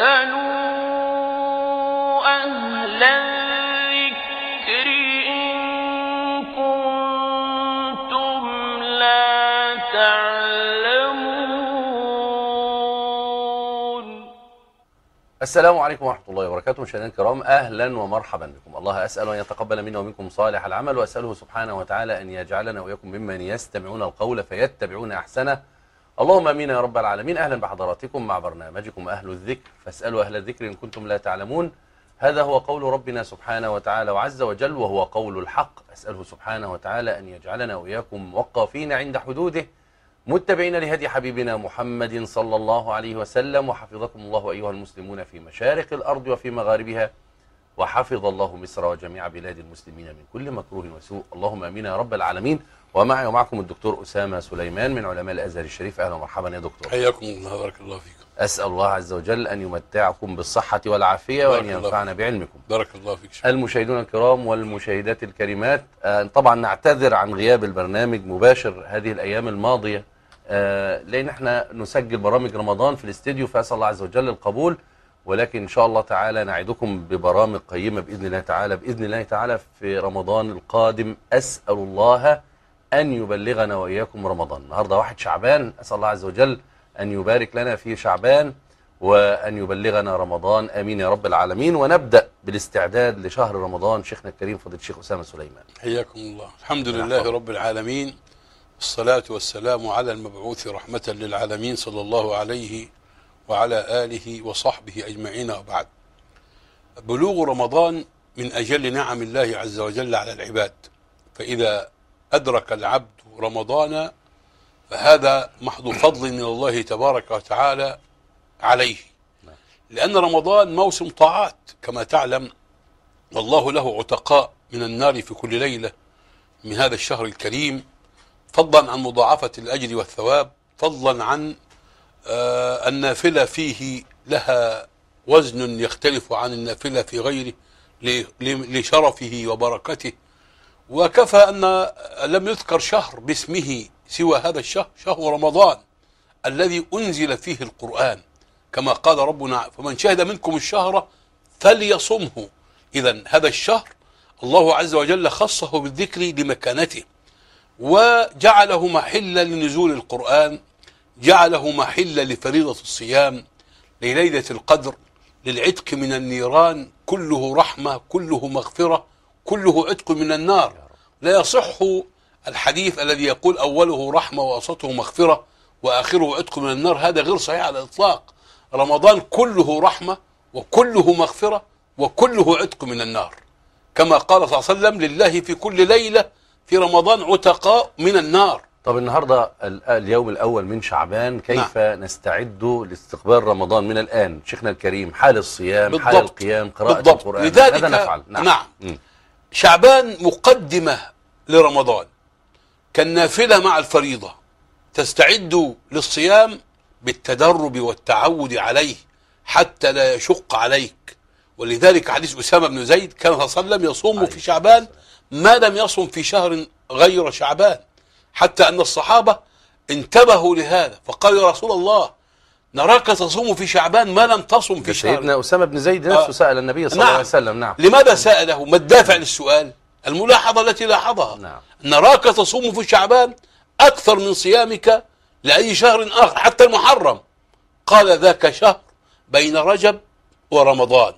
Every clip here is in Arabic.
فاسألوا أهل الذكر إن كنتم لا تعلمون. السلام عليكم ورحمة الله وبركاته. مشاهدينا الكرام، أهلا ومرحبا بكم. الله أسأل أن يتقبل منا ومنكم صالح العمل، وأسأله سبحانه وتعالى أن يجعلنا وإياكم ممن يستمعون القول فيتبعون أحسنه. اللهم امين يا رب العالمين. اهلا بحضراتكم مع برنامجكم اهل الذكر، فاسالوا اهل الذكر ان كنتم لا تعلمون. هذا هو قول ربنا سبحانه وتعالى وعز وجل، وهو قول الحق. اساله سبحانه وتعالى ان يجعلنا واياكم وقافين عند حدوده، متبعين لهدي حبيبنا محمد صلى الله عليه وسلم. وحفظكم الله ايها المسلمون في مشارق الارض وفي مغاربها، وحفظ الله مصر وجميع بلاد المسلمين من كل مكروه وسوء. اللهم امين يا رب العالمين. ومعي ومعكم الدكتور أسامة سليمان من علماء الأزهر الشريف. أهلا ومرحبا يا دكتور. حياكم الله، بارك الله فيكم. أسأل الله عز وجل أن يمتعكم بالصحة والعافية وأن ينفعنا بعلمكم. بارك الله فيك. المشاهدون الكرام والمشاهدات الكريمات، طبعا نعتذر عن غياب البرنامج مباشر هذه الأيام الماضية، لأن احنا نسجل برامج رمضان في الاستديو، فأسأل الله عز وجل القبول. ولكن إن شاء الله تعالى نعدكم ببرامج قيمة بإذن الله تعالى في رمضان القادم. أسأل الله أن يبلغنا وإياكم رمضان. النهاردة 1 شعبان، أسأل الله عز وجل أن يبارك لنا في شعبان وأن يبلغنا رمضان، آمين يا رب العالمين. ونبدأ بالاستعداد لشهر رمضان. شيخنا الكريم فضيلة الشيخ أسامة سليمان. حياكم الله. الحمد لله رب العالمين، والصلاة والسلام على المبعوث رحمة للعالمين صلى الله عليه وعلى آله وصحبه أجمعين. وبعد، بلوغ رمضان من أجل نعم الله عز وجل على العباد، فإذا أدرك العبد رمضان فهذا محض فضل من الله تبارك وتعالى عليه، لأن رمضان موسم طاعات كما تعلم، والله له عتقاء من النار في كل ليلة من هذا الشهر الكريم، فضلا عن مضاعفة الأجر والثواب، فضلا عن النافلة فيه لها وزن يختلف عن النافلة في غيره لشرفه وبركته. وكفى أن لم يذكر شهر باسمه سوى هذا الشهر، شهر رمضان الذي أنزل فيه القرآن، كما قال ربنا: فمن شهد منكم الشهر فليصمه. إذن هذا الشهر الله عز وجل خصه بالذكر لمكانته، وجعله محلا لنزول القرآن، جعله محلا لفريضة الصيام، لليلة القدر، للعتق من النيران، كله رحمة، كله مغفرة، كله عتق من النار. لا يصح الحديث الذي يقول أوله رحمة وأوسطه مغفرة وآخره عتق من النار، هذا غير صحيح على الإطلاق. رمضان كله رحمة وكله مغفرة وكله عتق من النار، كما قال صلى الله عليه وسلم: لله في كل ليلة في رمضان عتقاء من النار. طب النهاردة اليوم الأول من شعبان، كيف نستعد لاستقبال رمضان من الآن؟ شيخنا الكريم، حال الصيام، بالضبط. حال القيام، قراءة القرآن، لذلك ماذا نفعل؟ نعم. شعبان مقدمة لرمضان كالنافلة مع الفريضة، تستعد للصيام بالتدرب والتعود عليه حتى لا يشق عليك. ولذلك حديث أسامة بن زيد: كان صلى الله عليه وسلم يصوم في شعبان ما لم يصوم في شهر غير شعبان، حتى أن الصحابة انتبهوا لهذا فقالوا: يا رسول الله، نراك تصوم في شعبان ما لم تصم في شهر. سيدنا أسامة بن زيد نفسه سأل النبي صلى الله عليه وسلم. نعم. لماذا سأله؟ ما الدافع للسؤال؟ الملاحظة التي لاحظها: نعم. نراك تصوم في شعبان أكثر من صيامك لأي شهر آخر حتى المحرم. قال: ذاك شهر بين رجب ورمضان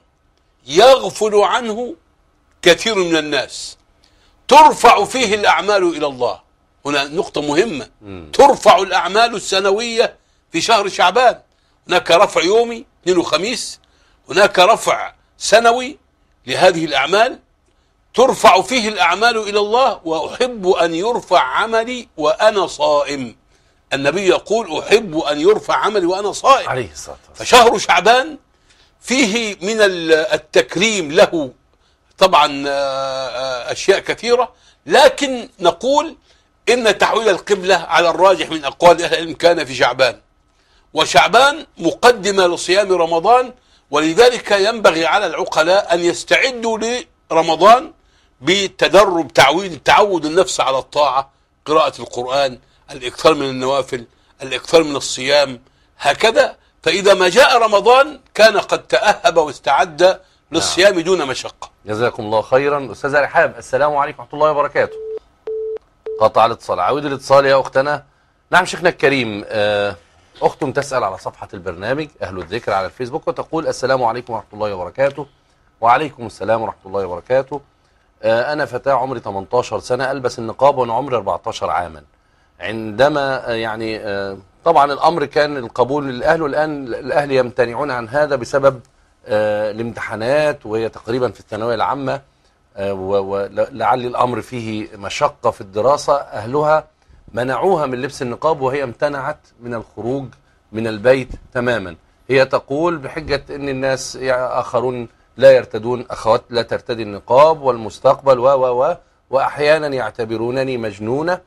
يغفل عنه كثير من الناس، ترفع فيه الأعمال إلى الله. هنا نقطة مهمة. ترفع الأعمال السنوية في شهر شعبان. هناك رفع يومي 2 وخميس، هناك رفع سنوي لهذه الأعمال، ترفع فيه الأعمال إلى الله. وأحب أن يرفع عملي وأنا صائم. النبي يقول: أحب أن يرفع عملي وأنا صائم عليه الصلاة والسلام. فشهر شعبان فيه من التكريم له طبعا أشياء كثيرة، لكن نقول إن تحويل القبلة على الراجح من أقوال أهل العلم كان في شعبان، وشعبان مقدمة لصيام رمضان. ولذلك ينبغي على العقلاء أن يستعدوا لرمضان بالتدرب، تعود النفس على الطاعة، قراءة القرآن، الإكثار من النوافل، الإكثار من الصيام، هكذا فإذا ما جاء رمضان كان قد تأهب واستعد للصيام دون مشقة. جزاكم الله خيرا. أستاذة رحاب، السلام عليكم ورحمة الله وبركاته. قطع الاتصال، عاود الاتصال يا أختنا. نعم شيخنا الكريم، أخت تسأل على صفحة البرنامج أهل الذكر على الفيسبوك وتقول السلام عليكم ورحمة الله وبركاته. وعليكم السلام ورحمة الله وبركاته. أنا فتاة عمري 18 سنة، ألبس النقاب وأنا عمري 14 عاما. عندما يعني طبعا الأمر كان القبول للأهل، والآن الأهل يمتنعون عن هذا بسبب الامتحانات، وهي تقريبا في الثانوية العامة، ولعل الأمر فيه مشقة في الدراسة. أهلها منعوها من لبس النقاب وهي امتنعت من الخروج من البيت تماما. هي تقول بحجة أن الناس آخرون لا يرتدون، أخوات لا ترتدي النقاب والمستقبل وأحيانا يعتبرونني مجنونة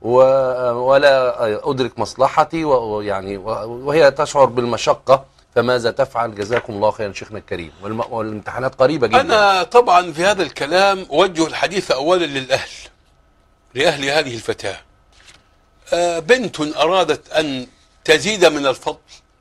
ولا أدرك مصلحتي، وهي تشعر بالمشقة. فماذا تفعل؟ جزاكم الله خيرا شيخنا الكريم، والامتحانات قريبة جدا. أنا طبعا في هذا الكلام أوجه الحديث أولا لأهل هذه الفتاة. بنت أرادت أن تزيد من الفضل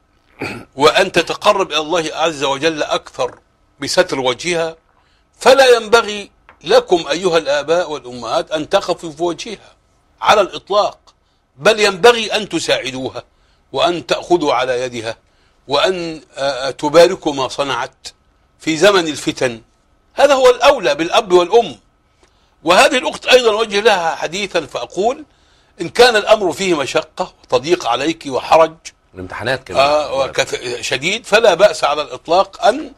وأن تتقرب إلى الله عز وجل أكثر بستر وجهها، فلا ينبغي لكم أيها الآباء والأمهات أن تخفوا في وجهها على الإطلاق، بل ينبغي أن تساعدوها وأن تأخذوا على يدها وأن تباركوا ما صنعت في زمن الفتن. هذا هو الأولى بالأب والأم. وهذه الأخت أيضا وجه لها حديثا فأقول إن كان الأمر فيه مشقة وتضييق عليك وحرج الامتحانات كمان شديد، فلا بأس على الإطلاق أن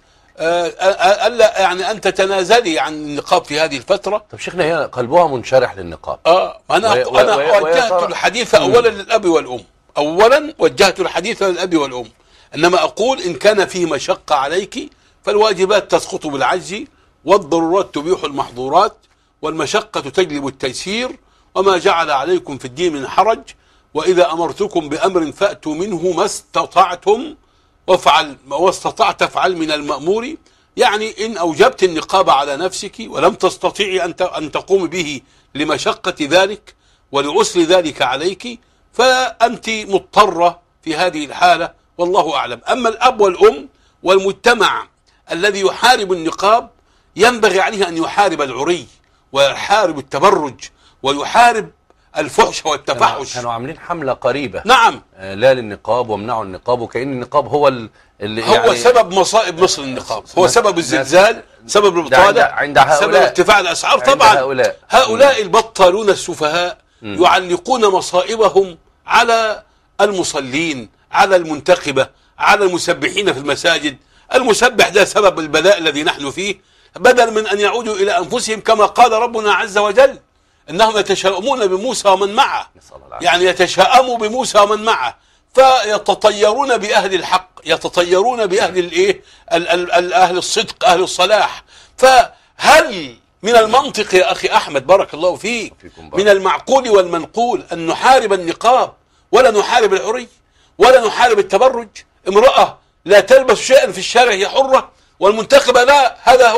ألا يعني أن تتنازلي عن النقاب في هذه الفترة. طب شيخنا هي قلبها منشرح للنقاب. أنا وجهت الحديث أولا للأب والأم، أولا وجهت الحديث للأب والأم، إنما أقول إن كان فيه مشقة عليك فالواجبات تسقط بالعجز، والضرورات تبيح المحظورات، والمشقة تجلب التيسير، وما جعل عليكم في الدين من حرج، وإذا أمرتكم بأمر فأتوا منه ما استطعتم واستطعت افعل من المأمور. يعني إن أوجبت النقاب على نفسك ولم تستطيعي أن تقوم به لمشقة ذلك ولعسر ذلك عليك، فأنت مضطرة في هذه الحالة، والله أعلم. أما الأب والأم والمجتمع الذي يحارب النقاب ينبغي عليه أن يحارب العري ويحارب التبرج ويحارب الفحش والتفحش. كانوا عاملين حملة قريبة، نعم، لا للنقاب وامنعوا النقاب، وكأن النقاب هو هو سبب مصائب مصر. النقاب هو سبب الزلزال، سبب البطالة، سبب ارتفاع الأسعار. طبعا هؤلاء البطالون السفهاء يعلقون مصائبهم على المصلين، على المنتقبة، على المسبحين في المساجد. المسبح ده سبب البلاء الذي نحن فيه، بدل من أن يعودوا إلى أنفسهم كما قال ربنا عز وجل إنهم يتشاءمون بموسى ومن معه، يعني يتشاءموا بموسى ومن معه، فيتطيرون بأهل الحق، يتطيرون بأهل أهل الصدق، أهل الصلاح. فهل من المنطق يا أخي أحمد بارك الله فيك، من المعقول والمنقول أن نحارب النقاب ولا نحارب العري ولا نحارب التبرج؟ امرأة لا تلبس شيئا في الشارع هي حرة، والمنتخبة لا.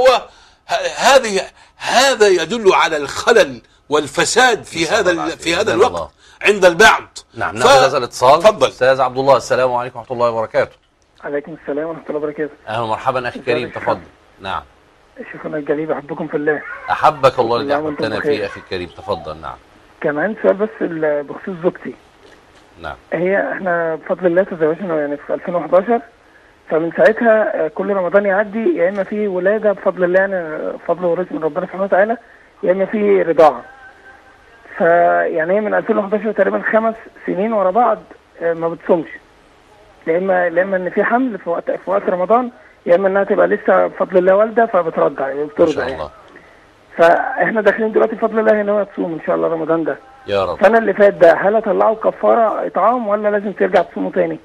هذا يدل على الخلل والفساد في هذا الوقت عند البعض. نعم ناخذ هذا الاتصال. تفضل استاذ عبد الله، السلام عليكم ورحمه الله وبركاته. عليكم السلام ورحمه الله وبركاته. اهلا ومرحبا اخي الكريم، تفضل. نعم شيخنا الجليل، احبكم في الله. احبك الله الذي احببتنا فيه اخي الكريم، تفضل. نعم كان عندي سؤال بس بخصوص زوجتي. نعم. احنا بفضل الله تزوجنا يعني في 2011، فمن ساعتها كل رمضان يعدي يا اما في ولاده بفضل الله، يعني فضل ورزق من ربنا سبحانه وتعالى، يا اما في رضاعه. فيعني هي من 2011 تقريبا 5 سنين ورا بعض ما بتصومش، لا اما ان في حمل في وقت رمضان، يا اما انها تبقى لسه بفضل الله والده فبترضع يعني بترضع. ما شاء الله. فاحنا داخلين دلوقتي بفضل الله ان هو تصوم ان شاء الله رمضان ده يا رب. السنه اللي فات ده هل اطلعه كفاره اطعام ولا لازم ترجع تصومه تاني؟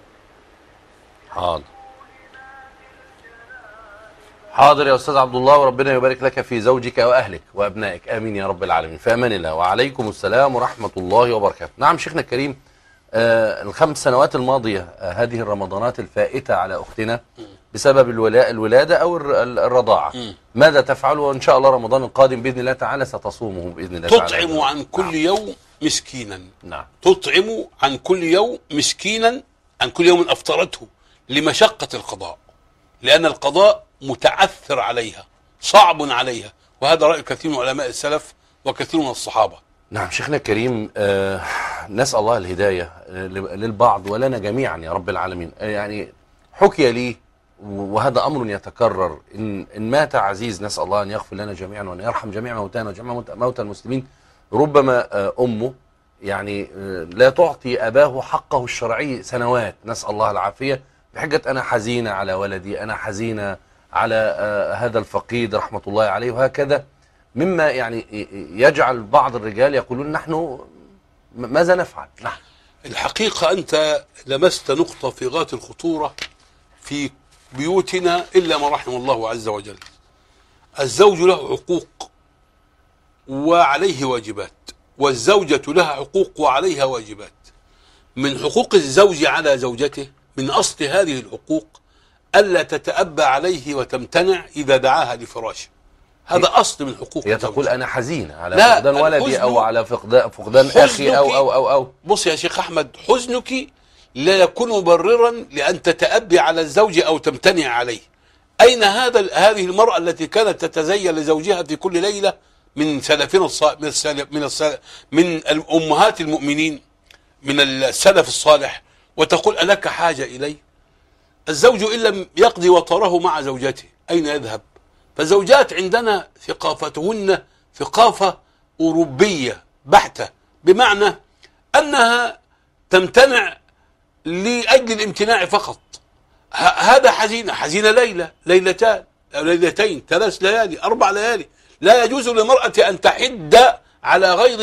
حاضر يا أستاذ عبد الله، وربنا يبارك لك في زوجك وأهلك وأبنائك، آمين يا رب العالمين. في أمان الله. وعليكم السلام ورحمة الله وبركاته. نعم شيخنا الكريم، ال5 سنوات الماضية هذه الرمضانات الفائتة على أختنا بسبب الولادة أو الرضاعة، ماذا تفعل؟ وإن شاء الله رمضان القادم بإذن الله تعالى ستصومه بإذن الله تعالى. تطعم عن كل يوم مسكينا. نعم. تطعم عن كل يوم مسكينا، عن كل يوم أفطرته، لمشقة القضاء، لأن القضاء متعثر عليها، صعب عليها، وهذا رأي كثير من علماء السلف وكثير من الصحابة. نعم شيخنا الكريم، نسأل الله الهداية للبعض ولنا جميعا يا رب العالمين. يعني حكي لي وهذا أمر يتكرر، إن مات عزيز نسأل الله أن يغفر لنا جميعا وأن يرحم جميع موتانا وجميع موتى المسلمين، ربما أمه يعني لا تعطي أباه حقه الشرعي سنوات، نسأل الله العافية، بحجة أنا حزينة على ولدي، أنا حزينة على هذا الفقيد رحمة الله عليه، وهكذا مما يعني يجعل بعض الرجال يقولون نحن ماذا نفعل؟ نحن الحقيقة أنت لمست نقطة في غاية الخطورة في بيوتنا إلا ما رحم الله عز وجل. الزوج له حقوق وعليه واجبات، والزوجة لها حقوق وعليها واجبات. من حقوق الزوج على زوجته من أصل هذه الحقوق ألا تتأبى عليه وتمتنع إذا دعاها لفراشه. هذا أصل من حقوق هي الزوج. تقول أنا حزينة على فقدان ولدي أو على فقدان أخي أو بص يا شيخ أحمد، حزنك لا يكون مبررا لأن تتأبي على الزوج أو تمتنع عليه. أين هذه المرأة التي كانت تتزين لزوجها في كل ليلة من سلفنا من أمهات المؤمنين من السلف الصالح، وتقول ألك حاجة إلي؟ الزوج إن لم يقضي وطره مع زوجته أين يذهب؟ فالزوجات عندنا ثقافتهن ثقافة أوروبية بحتة، بمعنى أنها تمتنع لأجل الامتناع فقط. هذا حزينة ليلة، ليلتان، ليلتين، 3 ليالي، 4 ليالي. لا يجوز للمرأة أن تحد على غير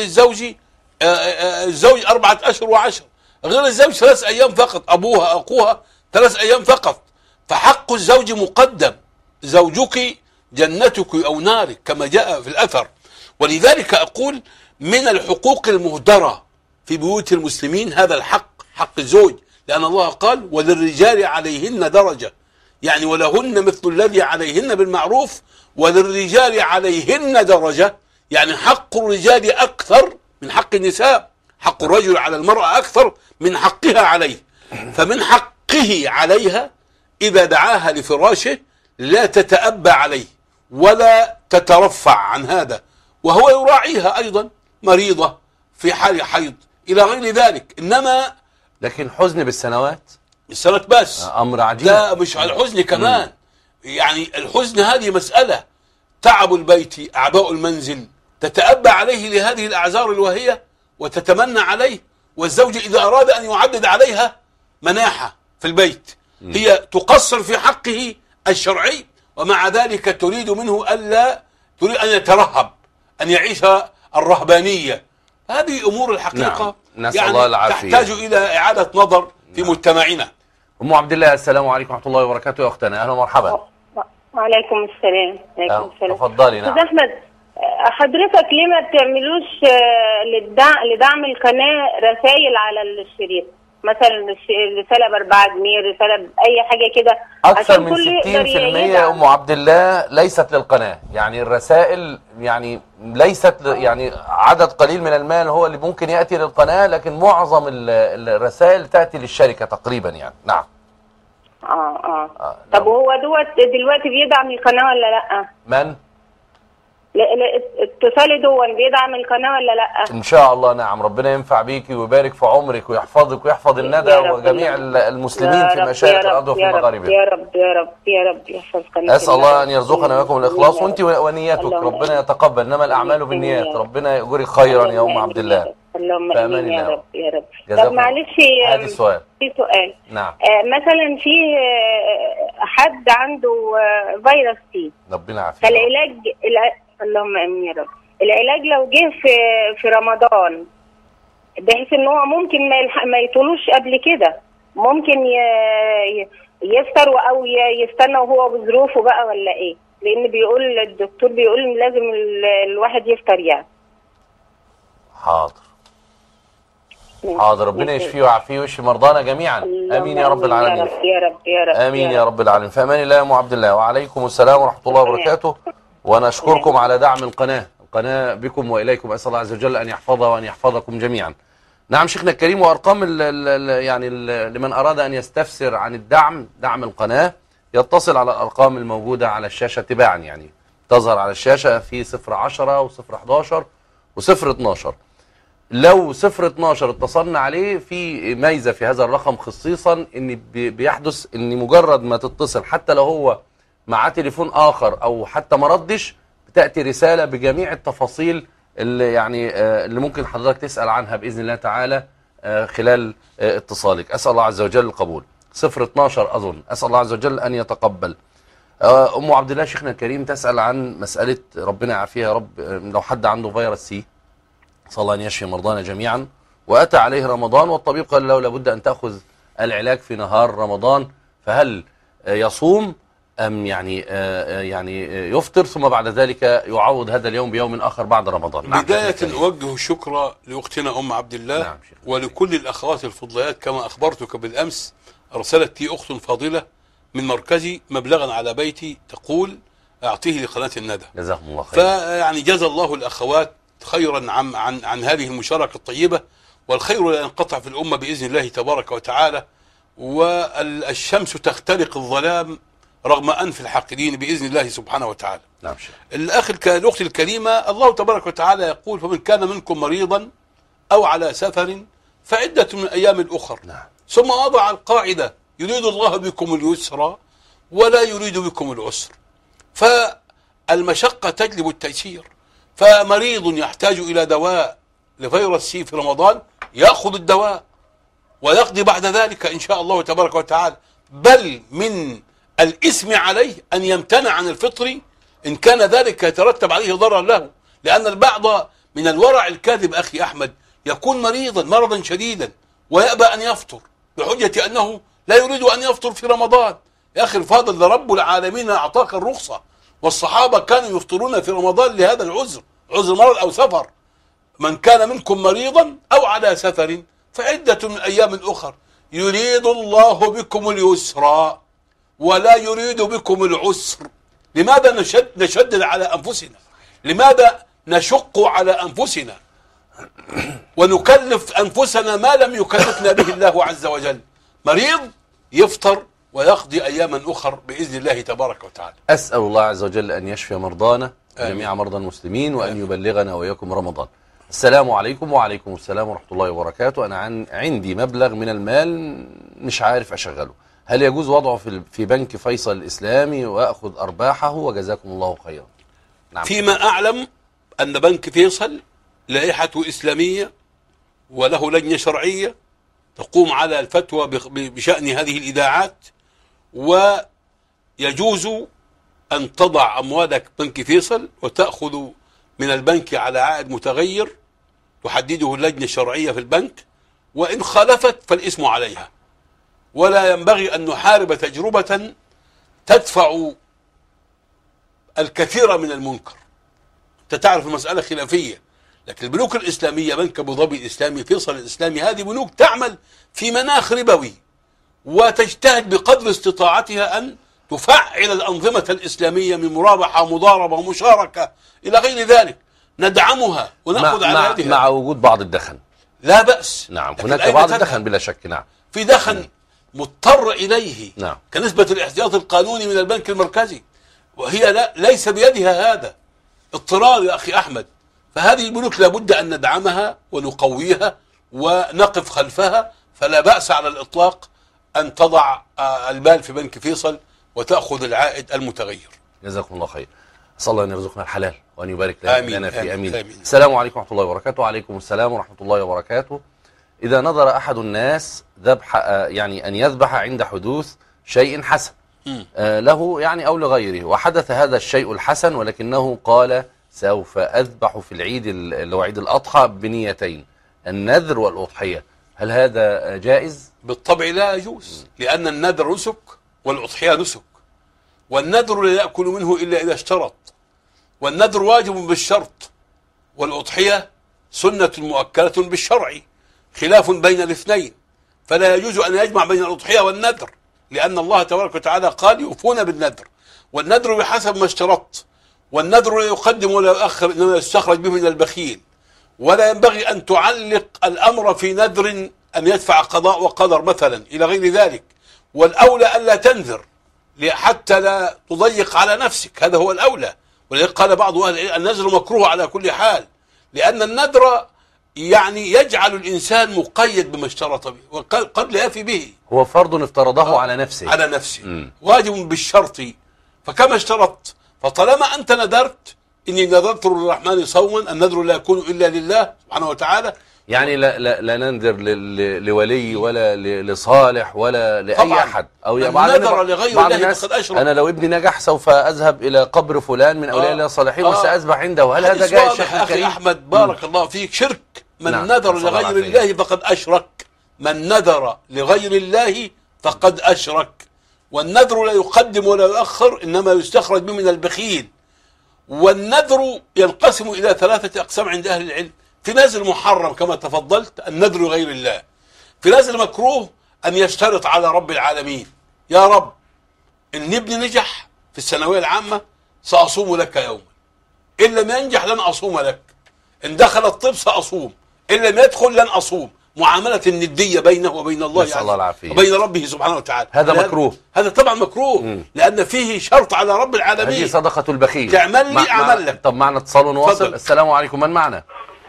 الزوج 4 أشهر و10، غير الزوج 3 أيام فقط، أبوها أخوها 3 أيام فقط. فحق الزوج مقدم، زوجك جنتك أو نارك كما جاء في الأثر. ولذلك أقول من الحقوق المهدرة في بيوت المسلمين هذا الحق، حق الزوج، لأن الله قال وللرجال عليهن درجة، يعني ولهن مثل الذي عليهن بالمعروف وللرجال عليهن درجة، يعني حق الرجال أكثر من حق النساء، حق الرجل على المرأة أكثر من حقها عليه. فمن حقه عليها إذا دعاها لفراشه لا تتأبى عليه ولا تترفع عن هذا، وهو يراعيها أيضا مريضة في حال حيض إلى غير ذلك. إنما لكن حزن بالسنوات، السنة بس أمر عجيب. لا مش على الحزن كمان. يعني الحزن هذه مسألة، تعب البيت، أعباء المنزل، تتأبى عليه لهذه الأعذار الواهية وتتمنى عليه. والزوج إذا أراد أن يعدد عليها مناحة في البيت هي تقصر في حقه الشرعي، ومع ذلك تريد منه تريد أن يترهب، أن يعيش الرهبانية. هذه أمور الحقيقة نعم. يعني الله العافية. تحتاج إلى إعادة نظر في مجتمعنا. أم عبد الله، السلام عليكم ورحمة الله وبركاته يا أختنا، أهلا ومرحبا. وعليكم السلام. وعليكم السلام. تفضلي. نعم أستاذ أحمد، حضرتك ليه ما بتعملوش لدعم القناة رسائل على الشريط، مثلا رسالة ب4 جنيه، رسالة بأي حاجة كده، أكثر من 60% يا أم عبد الله ليست للقناة، يعني الرسائل يعني ليست يعني عدد قليل من المال هو اللي ممكن يأتي للقناة، لكن معظم الرسائل تأتي للشركة تقريبا يعني. نعم. طب وهو دلوقتي بيدعم القناة ولا لأ؟ من؟ اتصالي بيدعم القناة ولا لأ؟ إن شاء الله نعم، ربنا ينفع بيكي ويبارك في عمرك ويحفظك ويحفظ الندى وجميع المسلمين في مشارق الأرض وفي مغاربها. يا رب يا رب يا رب يحفظ قناة. أسأل الله أن يرزقنا وياكم الإخلاص وأنت ونياتك، ربنا يتقبل، إنما الأعمال بالنيات، ربنا يجزيك خيرا يا أم عبد الله. اللهم آمين يا رب يا رب. طب معلش هذا السؤال. في سؤال. نعم. مثلا في حد عنده فيروس سي، ربنا يعافيك. فالعلاج اللهم امين يا رب، العلاج لو جه في رمضان بحيث ان هو ممكن ما يطولوش قبل كده، ممكن يفطر او يستنى وهو بظروفه بقى ولا ايه؟ لان بيقول الدكتور بيقول لازم الواحد يفطر يعني. حاضر حاضر، ربنا يشفيه ويعافيه ويشفي مرضانا جميعا، امين يا رب العالمين. يا رب يا رب يا رب امين يا رب العالمين. في امان الله يا ام عبد الله، وعليكم السلام ورحمه الله وبركاته. ونشكركم على دعم القناه بكم واليكم، اسال الله عز وجل ان يحفظها وان يحفظكم جميعا. نعم شيخنا الكريم. وأرقام لمن أراد أن يستفسر عن دعم القناة يتصل على الأرقام الموجودة على الشاشة تباعا، يعني تظهر على الشاشة في 010 و011 و012. لو 012 اتصلنا عليه في ميزة في هذا الرقم خصيصا، ان بيحدث ان مجرد ما تتصل حتى لو هو مع تليفون آخر أو حتى ما ردش، بتأتي رسالة بجميع التفاصيل اللي ممكن حضرتك تسأل عنها بإذن الله تعالى خلال اتصالك. أسأل الله عز وجل القبول. 012 أظن. أسأل الله عز وجل أن يتقبل. أم عبد الله شيخنا الكريم تسأل عن مسألة، ربنا يعافيها يا رب، لو حد عنده فيروس سي، صلى الله أن يشفي مرضانا جميعا، وأتى عليه رمضان والطبيب قال له لابد أن تأخذ العلاج في نهار رمضان، فهل يصوم أم يعني يفطر ثم بعد ذلك يعوض هذا اليوم بيوم آخر بعد رمضان؟ نعم. بداية أوجه الشكر لأختنا أم عبد الله. نعم ولكل الأخوات الفضليات كما أخبرتك بالأمس. أرسلت لي أخت فاضلة من مركزي مبلغا على بيتي تقول أعطيه لقناة الندى. جزاهم الله خير. فيعني جزا الله الأخوات خيرا عن هذه المشاركة الطيبة، والخير لا ينقطع في الأمة بإذن الله تبارك وتعالى، والشمس تخترق الظلام رغم أنف الحاقدين بإذن الله سبحانه وتعالى. نعم شيخ. الأخت الكريمة، الله تبارك وتعالى يقول: فمن كان منكم مريضا أو على سفر فعدة من أيام أخر. نعم. ثم وضع القاعدة: يريد الله بكم اليسر ولا يريد بكم العسر. فالمشقة تجلب التيسير. فمريض يحتاج إلى دواء لفيروس سي في رمضان يأخذ الدواء ويقضي بعد ذلك إن شاء الله تبارك وتعالى. بل من الإثم عليه أن يمتنع عن الفطر إن كان ذلك يترتب عليه ضرر له، لأن البعض من الورع الكاذب أخي أحمد يكون مريضا مرضا شديدا ويأبى أن يفطر بحجة أنه لا يريد أن يفطر في رمضان. يا أخي الفاضل، رب العالمين أعطاك الرخصة، والصحابة كانوا يفطرون في رمضان لهذا العذر، عذر مرض أو سفر. من كان منكم مريضا أو على سفر فعدة من أيام أخر يريد الله بكم اليسر ولا يريد بكم العسر. لماذا نشدد على أنفسنا؟ لماذا نشق على أنفسنا ونكلف أنفسنا ما لم يكلفنا به الله عز وجل؟ مريض يفطر ويقضي أياما أخر بإذن الله تبارك وتعالى. أسأل الله عز وجل أن يشفي مرضانا جميع مرضى المسلمين وأن يبلغنا وإياكم رمضان. السلام عليكم. وعليكم السلام ورحمة الله وبركاته. أنا عندي مبلغ من المال مش عارف أشغله، هل يجوز وضعه في بنك فيصل الإسلامي وأخذ أرباحه؟ وجزاكم الله خيرا. نعم. فيما أعلم أن بنك فيصل لائحته إسلامية وله لجنة شرعية تقوم على الفتوى بشأن هذه الإذاعات، ويجوز أن تضع أموالك بنك فيصل وتأخذ من البنك على عائد متغير تحدده اللجنة الشرعية في البنك، وإن خالفت فالإثم عليها. ولا ينبغي أن نحارب تجربة تدفع الكثير من المنكر. أنت تعرف المسألة خلافية، لكن البنوك الإسلامية، بنك أبو ظبي الإسلامي، فيصل الإسلامي، هذه بنوك تعمل في مناخ ربوي وتجتهد بقدر استطاعتها أن تفعل الأنظمة الإسلامية من مرابحة ومضاربة ومشاركة إلى غير ذلك. ندعمها ونأخذ على يدها مع وجود بعض الدخن. لا بأس. نعم، هناك بعض الدخن بلا شك. نعم، في دخن مضطر إليه. نعم. كنسبة الاحتياط القانوني من البنك المركزي، وهي ليس بيدها هذا اضطرار يا أخي أحمد. فهذه البنوك لابد أن ندعمها ونقويها ونقف خلفها. فلا بأس على الإطلاق أن تضع المال في بنك فيصل وتأخذ العائد المتغير. جزاكم الله خير. أسأل الله أن يرزقنا الحلال وأن يبارك لنا في أمين. السلام عليكم ورحمة الله وبركاته. وعليكم السلام ورحمة الله وبركاته. إذا نظر أحد الناس ذبح أن يذبح عند حدوث شيء حسن له أو لغيره، وحدث هذا الشيء الحسن ولكنه قال سوف أذبح في العيد اللي هو عيد الأضحى بنيتين، النذر والأضحية، هل هذا جائز؟ بالطبع لا يجوز، لأن النذر نسك والأضحية نسك، والنذر لا يأكل منه إلا إذا اشترط، والنذر واجب بالشرط، والأضحية سنة مؤكدة بالشرع، خلاف بين الاثنين. فلا يجوز أن يجمع بين الأضحية والنذر، لأن الله تبارك وتعالى قال يوفون بالنذر، والنذر بحسب ما اشترط، والنذر لا يقدم ولا يؤخر، إنما يستخرج به من البخيل. ولا ينبغي أن تعلق الأمر في نذر أن يدفع قضاء وقدر مثلا إلى غير ذلك. والأولى ألا تنذر حتى لا تضيق على نفسك، هذا هو الأولى. ولذلك قال بعض أهل العلم النذر مكروه على كل حال، لأن النذر يعني يجعل الإنسان مقيد بما اشترط به وقد لا يفي به. هو فرض افترضه على نفسه، على نفسه واجب بالشرط، فكما اشترطت. فطالما أنت نذرت إني نذرت للرحمن صوما، النذر لا يكون إلا لله سبحانه وتعالى. يعني لا ننذر لولي ولا لصالح ولا لأي طبعاً. أحد. أو نذر لغير بعض الله الناس فقد أشرك. أنا لو ابني نجح سوف أذهب إلى قبر فلان من أولياء الله الصالحين وسأذبح عنده. هل هذا جائز شيخ أخي الكريم؟ أحمد بارك الله فيك، شرك. من نعم. نذر لغير الله فقد أشرك. من نذر لغير الله فقد أشرك. والنذر لا يقدم ولا يؤخر، إنما يستخرج به من البخيل. والنذر ينقسم إلى 3 أقسام عند أهل العلم. في نذر محرم كما تفضلت، النذر لغير الله. في نذر مكروه أن يشترط على رب العالمين: يا رب إن ابني نجح في الثانوية العامة سأصوم لك يوما، إن لم ينجح لن أصوم لك، إن دخل الطب سأصوم، إن لم يدخل لن أصوم. معاملة الندية بينه وبين الله نسأل الله العافية، وبين ربه سبحانه وتعالى. هذا مكروه. هذا طبعا مكروه، لأن فيه شرط على رب العالمين. هذه صدقة البخيل. تعمل لي أعمل لك. طب معنا اتصال ونواصل. فضل. السلام عليكم، من معنا؟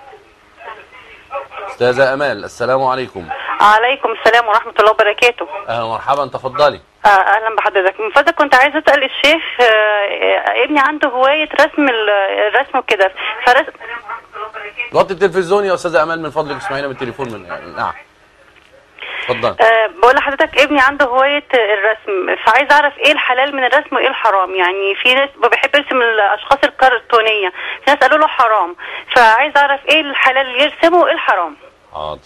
أستاذة أمال، السلام عليكم. عليكم السلام ورحمة الله وبركاته. أهلا ومرحبا، تفضلي. أهلا بحضرتك. من فضلك كنت عايزة أسأل الشيخ، ابني عنده هواية رسم الرسم وكده، وطي التلفزيون يا أستاذة أمال من فضلك، اسمعينا من التليفون. نعم اتفضل. بقول لحضرتك ابني عنده هواية الرسم، فعايز أعرف إيه الحلال من الرسم وإيه الحرام. يعني في ناس بيحب يرسم الأشخاص الكرتونية، في ناس قالوا له حرام، فعايز أعرف إيه الحلال اللي يرسمه وإيه الحرام. حاضر،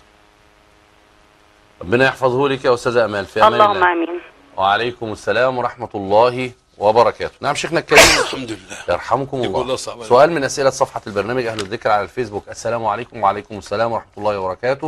ربنا يحفظه لك يا أستاذة أمال، في أمان الله. اللهم آمين. وعليكم السلام ورحمة الله وبركاته. نعم شيخنا الكريم. الحمد لله، يرحمكم الله. سؤال من أسئلة صفحة البرنامج أهل الذكر على الفيسبوك. السلام عليكم. وعليكم السلام ورحمة الله وبركاته.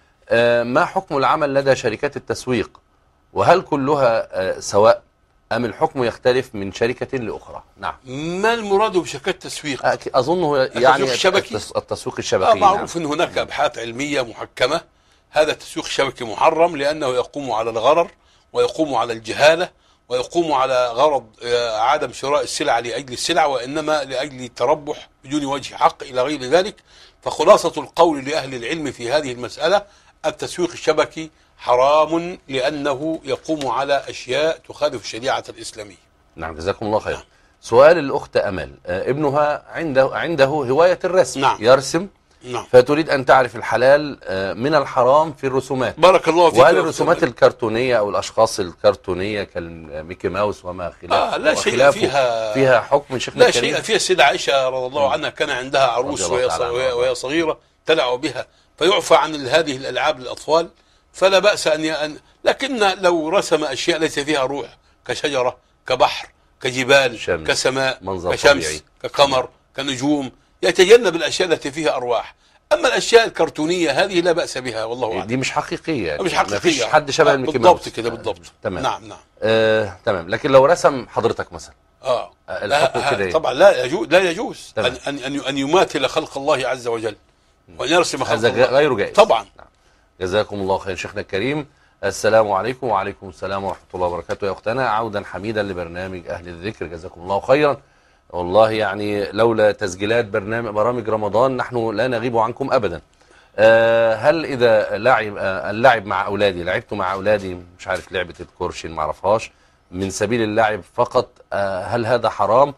ما حكم العمل لدى شركات التسويق، وهل كلها سواء أم الحكم يختلف من شركة لأخرى؟ نعم. ما المراد بشركات التسويق؟ أظنه يعني التسويق الشبكي. معروف أن هناك أبحاث علمية محكمة. هذا التسويق الشبكي محرم، لأنه يقوم على الغرر ويقوم على الجهالة ويقوم على غرض عدم شراء السلع لأجل السلع، وإنما لأجل التربح بدون وجه حق إلى غير ذلك. فخلاصة القول لأهل العلم في هذه المسألة: التسويق الشبكي حرام، لأنه يقوم على أشياء تخالف الشريعة الإسلامية. نعم جزاكم الله خير. سؤال الأخت أمل، ابنها عنده هواية الرسم. نعم. يرسم. نعم. فتريد أن تعرف الحلال من الحرام في الرسومات. بارك الله فيك. وهل الرسومات الكرتونية أو الأشخاص الكرتونية كالميكي ماوس وما خلافه لا شيء فيها حكم شيخنا لا الكريم؟ شيء فيها. السيدة عائشة رضي الله عنها كان عندها عروس وهي صغيرة تلعب بها، فيعفى عن هذه الألعاب للأطفال، فلا بأس لكن لو رسم أشياء ليس فيها روح، كشجرة كبحر كجبال كسماء كشمس طبيعي. كقمر كنجوم، يتجنب الأشياء التي فيها أرواح. أما الأشياء الكرتونية هذه لا بأس بها، والله أعلم. دي مش حقيقية يعني. مش حقيقية، ما فيش حد شبه الميكي ماوس. بالضبط كده، بالضبط. تمام. نعم. تمام. لكن لو رسم حضرتك مثلا الحكم كده طبعا لا يجوز أن يماثل خلق الله عز وجل وأن يرسم خلق الله، هذا غير جائز طبعا. نعم. جزاكم الله خير شيخنا الكريم. السلام عليكم. وعليكم السلام ورحمة الله وبركاته. يا أختنا عودا حميدا لبرنامج أهل الذكر، جزاكم الله خيرا. والله يعني لولا تسجيلات برامج رمضان نحن لا نغيب عنكم أبدا. هل إذا اللعب مع أولادي، لعبت مع أولادي مش عارف لعبة الكورشين ما اعرفهاش، من سبيل اللعب فقط، هل هذا حرام؟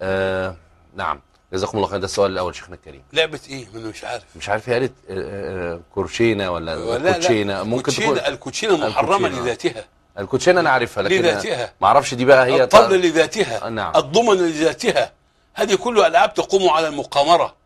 نعم جزاكم الله خير. ده السؤال الأول شيخنا الكريم. لعبة إيه؟ مش عارف هي قالت كورشينة ولا كوتشينة؟ ممكن تكون الكوتشينة محرمة لذاتها. الكوتشينة أنا عارفها لكن لذاتها ما أعرفش دي بقى هي الطاولة لذاتها. نعم. الضمن لذاتها. هذه كلها ألعاب تقوم على المقامرة،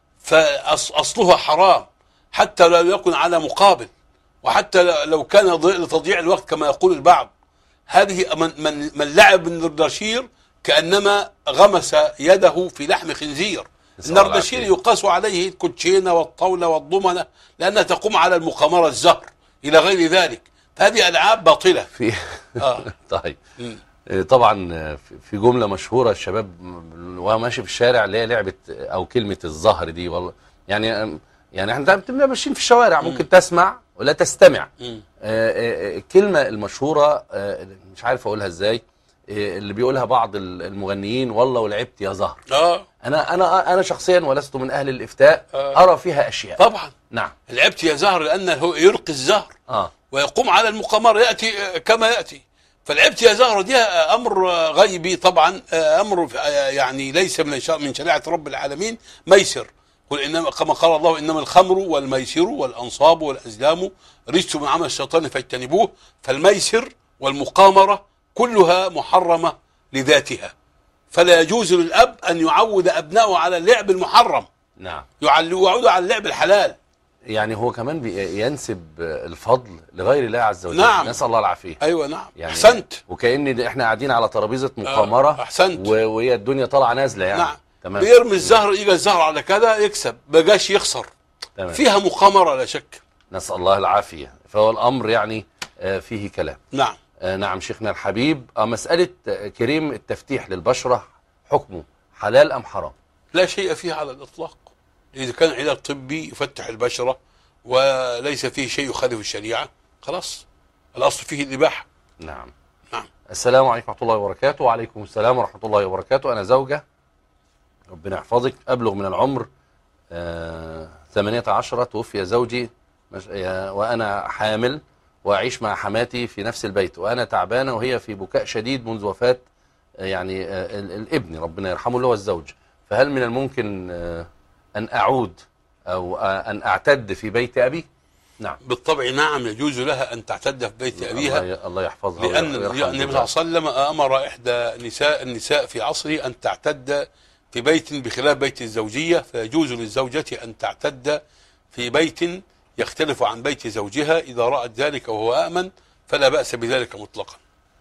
فأصلها حرام حتى لو يكن على مقابل، وحتى لو كان لتضييع الوقت كما يقول البعض. هذه من لعب بالنردشير كأنما غمس يده في لحم خنزير. النردشير يقاس عليه الكوتشينة والطاولة والضمنة، لأنها تقوم على المقامرة الزهر إلى غير ذلك. هذه ألعاب باطلة. طيب. طبعا في جملة مشهورة الشباب وهو ماشي في الشارع اللي هي لعبة أو كلمة الزهر دي، والله يعني يعني احنا بنبقى ماشيين في الشوارع ممكن تسمع ولا تستمع. الكلمة المشهورة مش عارف اقولها ازاي، اللي بيقولها بعض المغنيين، والله ولعبت يا زهر. انا شخصيا ولست من اهل الافتاء، ارى فيها اشياء. طبعا نعم. لعبت يا زهر لانه يلقي الزهر ويقوم على المقامرة، ياتي كما ياتي. فلعبت يا زهر دي امر غيبي طبعا، امر يعني ليس من شريعة رب العالمين. ميسر، قل انما كما قال الله انما الخمر والميسر والانصاب والازلام رجس من عمل الشيطان فاجتنبوه. فالميسر والمقامرة كلها محرمة لذاتها، فلا يجوز للاب ان يعود ابنائه على اللعب المحرم. نعم. يعودوا على اللعب الحلال. يعني هو كمان ينسب الفضل لغير الله عز وجل. نعم. نسأل الله العافية. ايوه نعم. يعني احسنت. وكأن احنا قاعدين على ترابيزة مقامرة. احسنت. وهي الدنيا طالعه نازله يعني. نعم. تمام. بيرمي الزهر، يجي الزهر على كذا يكسب، بقاش يخسر. تمام. فيها مقامرة لا شك. نسأل الله العافية. فهو الأمر يعني فيه كلام. نعم. نعم شيخنا الحبيب. مسألة كريم التفتيح للبشرة حكمه حلال أم حرام؟ لا شيء فيه على الإطلاق. إذا كان علاج طبي يفتح البشرة وليس فيه شيء يخالف الشريعة، خلاص الأصل فيه الإباحة. نعم. نعم. السلام عليكم ورحمة الله وبركاته. وعليكم السلام ورحمة الله وبركاته. أنا زوجة ربنا يحفظك أبلغ من العمر 18، توفي زوجي وأنا حامل، وأعيش مع حماتي في نفس البيت، وأنا تعبانة وهي في بكاء شديد منذ وفاة يعني الابن ربنا يرحمه اللي هو الزوج. فهل من الممكن أن أعود أو أن أعتد في بيت أبي؟ نعم. بالطبع نعم، يجوز لها أن تعتد في بيت أبيها. الله يحفظها. لأن النبي صلى الله عليه وسلم أمر إحدى النساء في عصره أن تعتد في بيت بخلاف بيت الزوجية، فيجوز للزوجة أن تعتد في بيت يختلف عن بيت زوجها إذا رأت ذلك وهو آمن، فلا بأس بذلك مطلقا.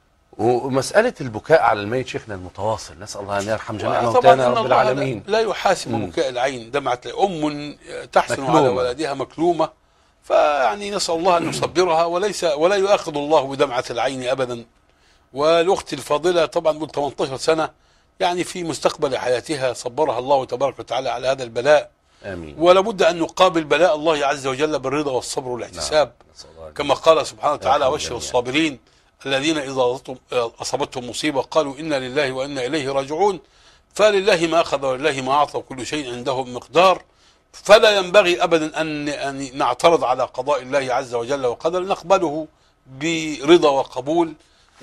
ومسألة البكاء على الميت شيخنا المتواصل، نسأل الله أن يرحم جميع موتانا رب العالمين. لا يحاسب بكاء العين، دمعة أم تحسن على ولدها مكلومة، فيعني نسأل الله أن يصبرها، ولا يؤاخذ الله بدمعة العين أبدا. والأخت الفاضلة طبعا قلت 18 سنة، يعني في مستقبل حياتها صبرها الله تبارك وتعالى على هذا البلاء. آمين. ولا بد أن نقابل بلاء الله عز وجل بالرضا والصبر والاحتساب. نعم. كما قال سبحانه وتعالى: وبشر الصابرين الذين إذا أصابتهم مصيبة قالوا إنا لله وإنا إليه راجعون. فلله ما أخذ ولله ما أعطى وكل شيء عنده مقدار. فلا ينبغي أبدا أن نعترض على قضاء الله عز وجل وقدر، نقبله برضا وقبول،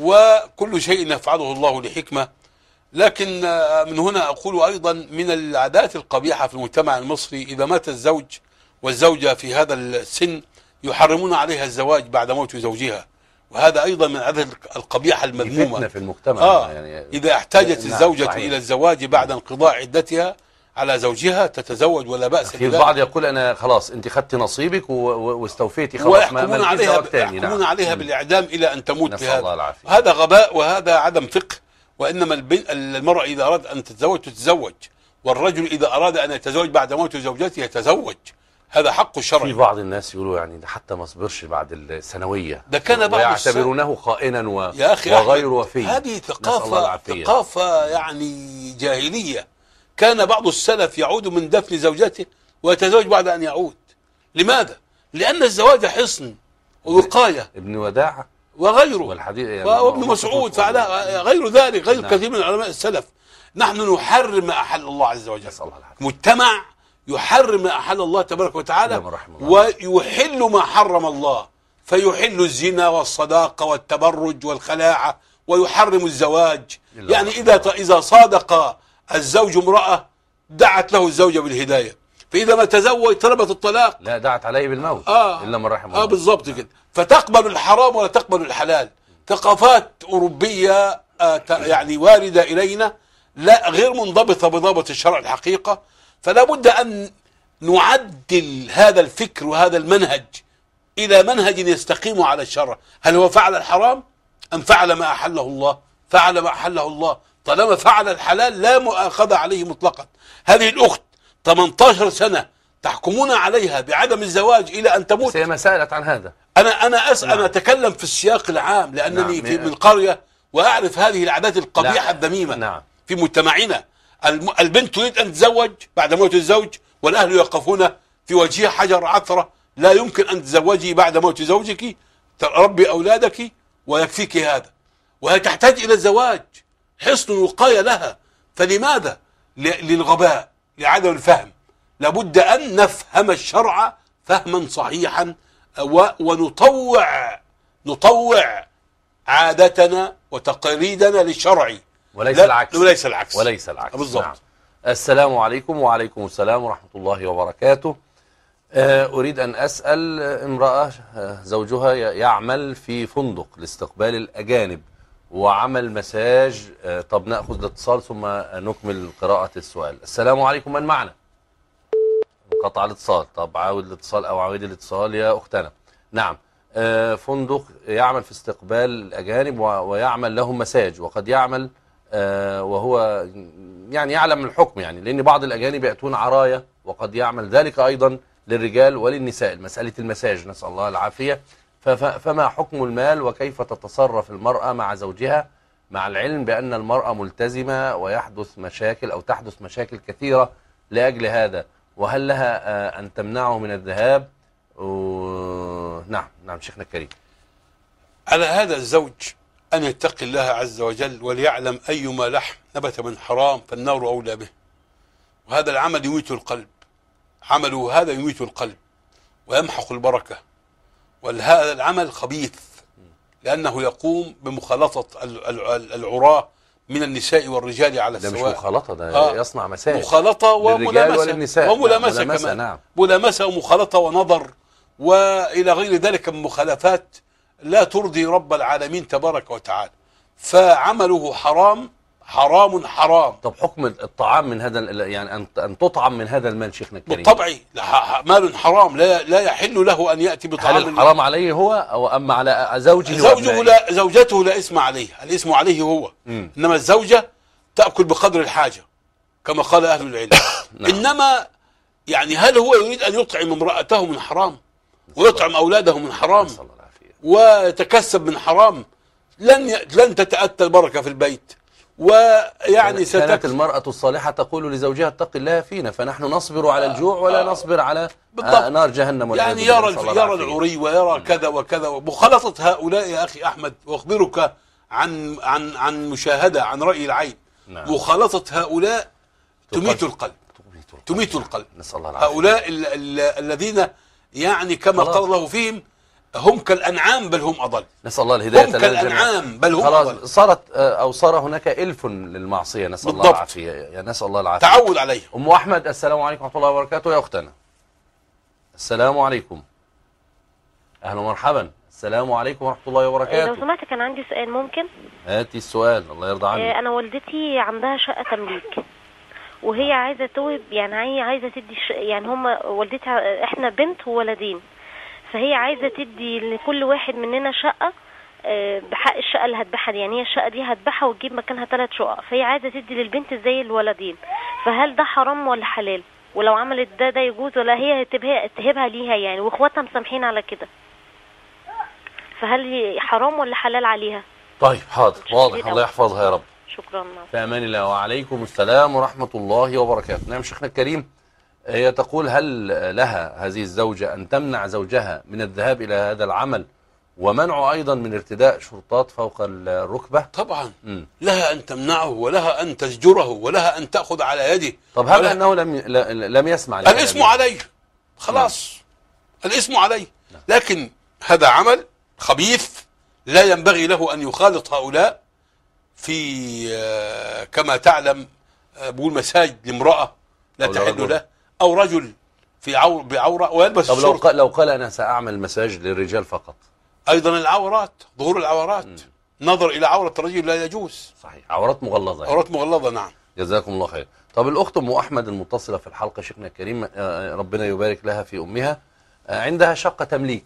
وكل شيء يفعله الله لحكمة. لكن من هنا أقول أيضا من العادات القبيحة في المجتمع المصري، إذا مات الزوج والزوجة في هذا السن يحرمون عليها الزواج بعد موت زوجها، وهذا أيضا من العادات القبيحة المذمومة. فتنة في المجتمع. يعني إذا احتاجت الزوجة صحيح. إلى الزواج بعد انقضاء عدتها على زوجها تتزوج ولا بأس بذلك. البعض يقول أنا خلاص أنت خدت نصيبك واستوفيتي خلاص، ويحكمون عليها بالإعدام إلى أن تموت بهذا. هذا غباء وهذا عدم فقه. وإنما المرأة إذا أراد أن تتزوج، والرجل إذا أراد أن يتزوج بعد موت زوجته يتزوج، هذا حق شرعي. في بعض الناس يقولوا يعني ده حتى ما صبرش بعد الثانوية، ده كان بعض ويعتبرونه خائنا يا أخي وغير وفي. هذه ثقافة يعني جاهلية. كان بعض السلف يعود من دفن زوجته ويتزوج بعد أن يعود. لماذا؟ لأن الزواج حصن ووقاية. ابن وداعة وغيره والحديث يعني وابن مسعود فعلى غير ذلك، غير نعم. كثير من علماء السلف. نحن نحرم ما أحل الله عز وجل. مجتمع يحرم ما أحل الله تبارك وتعالى ويحل ما حرم الله، فيحل الزنا والصداقة والتبرج والخلاعة، ويحرم الزواج. يعني إذا صادق الزوج امرأة دعت له الزوجة بالهداية، فإذا ما تزوج طلبت الطلاق لا دعت عليه بالموت إلا من رحم الله. بالضبط كده. فتقبل الحرام ولا تقبل الحلال. ثقافات أوروبية يعني واردة إلينا، لا غير منضبطة بضابط الشرع الحقيقة. فلا بد أن نعدل هذا الفكر وهذا المنهج إلى منهج يستقيم على الشرع. هل هو فعل الحرام أم فعل ما أحله الله؟ فعل ما أحله الله. طالما فعل الحلال لا مؤاخذة عليه مطلقا. هذه الأخت 18 سنة تحكمون عليها بعدم الزواج إلى أن تموت. هي ما سألت عن هذا. أنا أسأل. نعم. أنا أتكلم في السياق العام لأنني نعم. من قرية وأعرف هذه العادات القبيحة الذميمة نعم. في مجتمعنا. البنت تريد أن تتزوج بعد موت الزوج، والأهل يوقفون في وجهها حجر عثرة لا يمكن أن تزوجي بعد موت زوجك، تربي أولادك ويكفيك هذا، وهي تحتاج إلى الزواج، حصن وقاية لها. فلماذا؟ للغباء، لعدم الفهم. لابد أن نفهم الشرع فهما صحيحا، ونطوع عادتنا وتقاليدنا للشرع، وليس العكس. وليس العكس بالضبط. نعم. السلام عليكم. وعليكم السلام ورحمة الله وبركاته. أريد أن أسأل امرأة زوجها يعمل في فندق لاستقبال الأجانب وعمل مساج. طب نأخذ الاتصال ثم نكمل قراءة السؤال. السلام عليكم، من معنا؟ انقطع الاتصال. طب عاود الاتصال أو عاود الاتصال يا أختنا. نعم. فندق يعمل في استقبال الأجانب ويعمل لهم مساج، وقد يعمل وهو يعني يعلم الحكم، يعني لأن بعض الأجانب يأتون عرايا، وقد يعمل ذلك أيضا للرجال وللنساء، مسألة المساج، نسأل الله العافية. فما حكم المال وكيف تتصرف المرأة مع زوجها، مع العلم بأن المرأة ملتزمة ويحدث مشاكل أو تحدث مشاكل كثيرة لأجل هذا، وهل لها أن تمنعه من الذهاب؟ نعم شيخنا الكريم. على هذا الزوج أن يتقي الله عز وجل وليعلم أيما لحم نبت من حرام فالنار أولى به، وهذا العمل يميت القلب، عمله هذا يميت القلب ويمحق البركة، وهذا العمل خبيث لأنه يقوم بمخالطة العراة من النساء والرجال على السواء. ده مش مخالطة، ده يصنع مساج، مخالطة وملامسة كمان. نعم. ملامسة ومخالطة ونظر وإلى غير ذلك من مخالفات لا ترضي رب العالمين تبارك وتعالى، فعمله حرام. طب حكم الطعام من هذا، يعني أن تطعم من هذا المال شيخنا الكريم؟ بالطبع مال حرام، لا يحل له أن يأتي بطعام. هل الحرام عليه هو أو أما على زوجه؟ زوجته لا اسم عليه، الاسم عليه هو. إنما الزوجة تأكل بقدر الحاجة كما قال أهل العلم. نعم. إنما يعني هل هو يريد أن يطعم امرأته من حرام ويطعم أولاده من حرام ويتكسب من حرام؟ لن تتأتى البركة في البيت. ويعني كانت المرأة الصالحة تقول لزوجها اتق الله فينا، فنحن نصبر على الجوع ولا نصبر على نار جهنم. يعني يرى العري ويرى كذا وكذا. مخالطة هؤلاء يا أخي أحمد، وأخبرك عن مشاهدة عن رأي العين. نعم. مخالطة هؤلاء تميت القلب. نسأل الله العافية. هؤلاء الذين يعني كما قال الله فيهم هم كالأنعام بل هم أضل. نسأل الله الهداية. هم كالأنعام بل هم أضل. صار هناك إلف للمعصية، نسأل الله العافية. نسأل الله العافية. تعود عليه. أم أحمد، السلام عليكم ورحمة الله وبركاته يا أختنا. السلام عليكم. أهلا ومرحبا. السلام عليكم ورحمة الله وبركاته. لو سمحت كان عندي سؤال ممكن؟ هاتي السؤال، الله يرضى عنك. أنا والدتي عندها شقة تمليك وهي عايزة توهب، يعني عايزة تدي يعني والدتي احنا بنت وولدين، فهي عايزة تدي لكل واحد مننا شقة بحق الشقة اللي هتبيعها دي، يعني هي الشقة دي هتبيعها وتجيب مكانها 3 شقق، فهي عايزة تدي للبنت زي الولدين، فهل ده حرام ولا حلال؟ ولو عملت ده يجوز ولا هي تهبها ليها يعني، واخواتها مسامحين على كده، فهل حرام ولا حلال عليها؟ طيب حاضر، واضح. الله يحفظها يا رب. شكرا. في أمان الله. وعليكم السلام ورحمة الله وبركاته. نعم شيخنا الكريم. هي تقول هل لها هذه الزوجة أن تمنع زوجها من الذهاب إلى هذا العمل ومنعه أيضا من ارتداء شرطات فوق الركبة؟ طبعا. لها أن تمنعه ولها أن تزجره ولها أن تأخذ على يده. طب هل أنه لم يسمع الاسم عليه خلاص. الاسم عليه. لكن هذا عمل خبيث لا ينبغي له أن يخالط هؤلاء في كما تعلم بقول مساج لامرأة لا تحل له، أو رجل في بعورة ويلبس الشرط. طب لو قال أنا سأعمل مساج للرجال فقط، أيضا العورات، ظهور العورات، نظر إلى عورة الرجل لا يجوز. صحيح، عورات مغلظة يعني. عورات مغلظة. نعم. جزاكم الله خير. طب الأخت أم أحمد المتصلة في الحلقة شيخنا الكريم، ربنا يبارك لها في أمها، عندها شقة تمليك.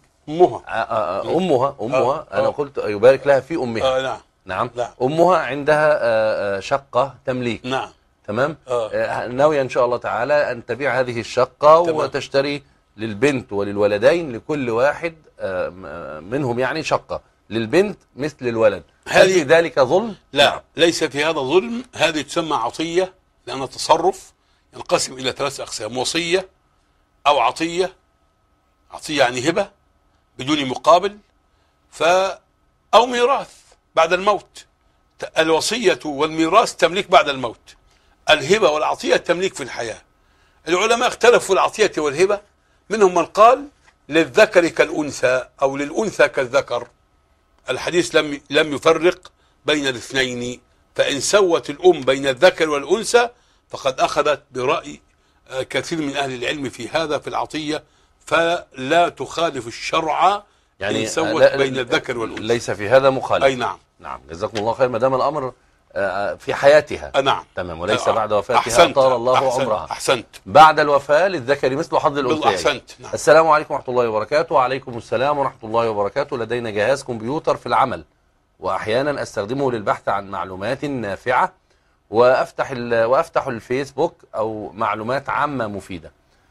أمها أنا قلت يبارك لها في أمها. نعم. أمها عندها شقة تمليك. نعم. تمام. ناوية إن شاء الله تعالى أن تبيع هذه الشقة وتشتري للبنت وللولدين لكل واحد منهم يعني شقة، للبنت مثل الولد. هل في ذلك ظلم؟ لا، ليس في هذا ظلم. هذه تسمى عطية، لأن التصرف ينقسم إلى 3 أقسام: وصية أو عطية يعني هبة بدون مقابل، أو ميراث بعد الموت. الوصية والميراث تمليك بعد الموت، الهبة والعطية تمليك في الحياة. العلماء اختلفوا في العطية والهبة، منهم من قال للذكر كالأنثى أو للأنثى كالذكر. الحديث لم يفرق بين الاثنين، فإن سوت الأم بين الذكر والأنثى فقد أخذت برأي كثير من أهل العلم في هذا في العطية، فلا تخالف الشرع يعني إن سوت بين الذكر والأنثى، ليس في هذا مخالف. أي نعم. نعم، جزاكم الله خير. ما دام الأمر في حياتها نعم تمام، وليس بعد وفاتها طال الله عمرها. أحسنت. بعد الوفاة للذكر مثل حظ الأنثيين. أحسنت. نعم. السلام عليكم ورحمة الله وبركاته. وعليكم السلام ورحمة الله وبركاته. لدينا جهاز كمبيوتر في العمل، وأحيانا أستخدمه للبحث عن معلومات نافعة، وأفتح الفيسبوك أو معلومات عامة مفيدة.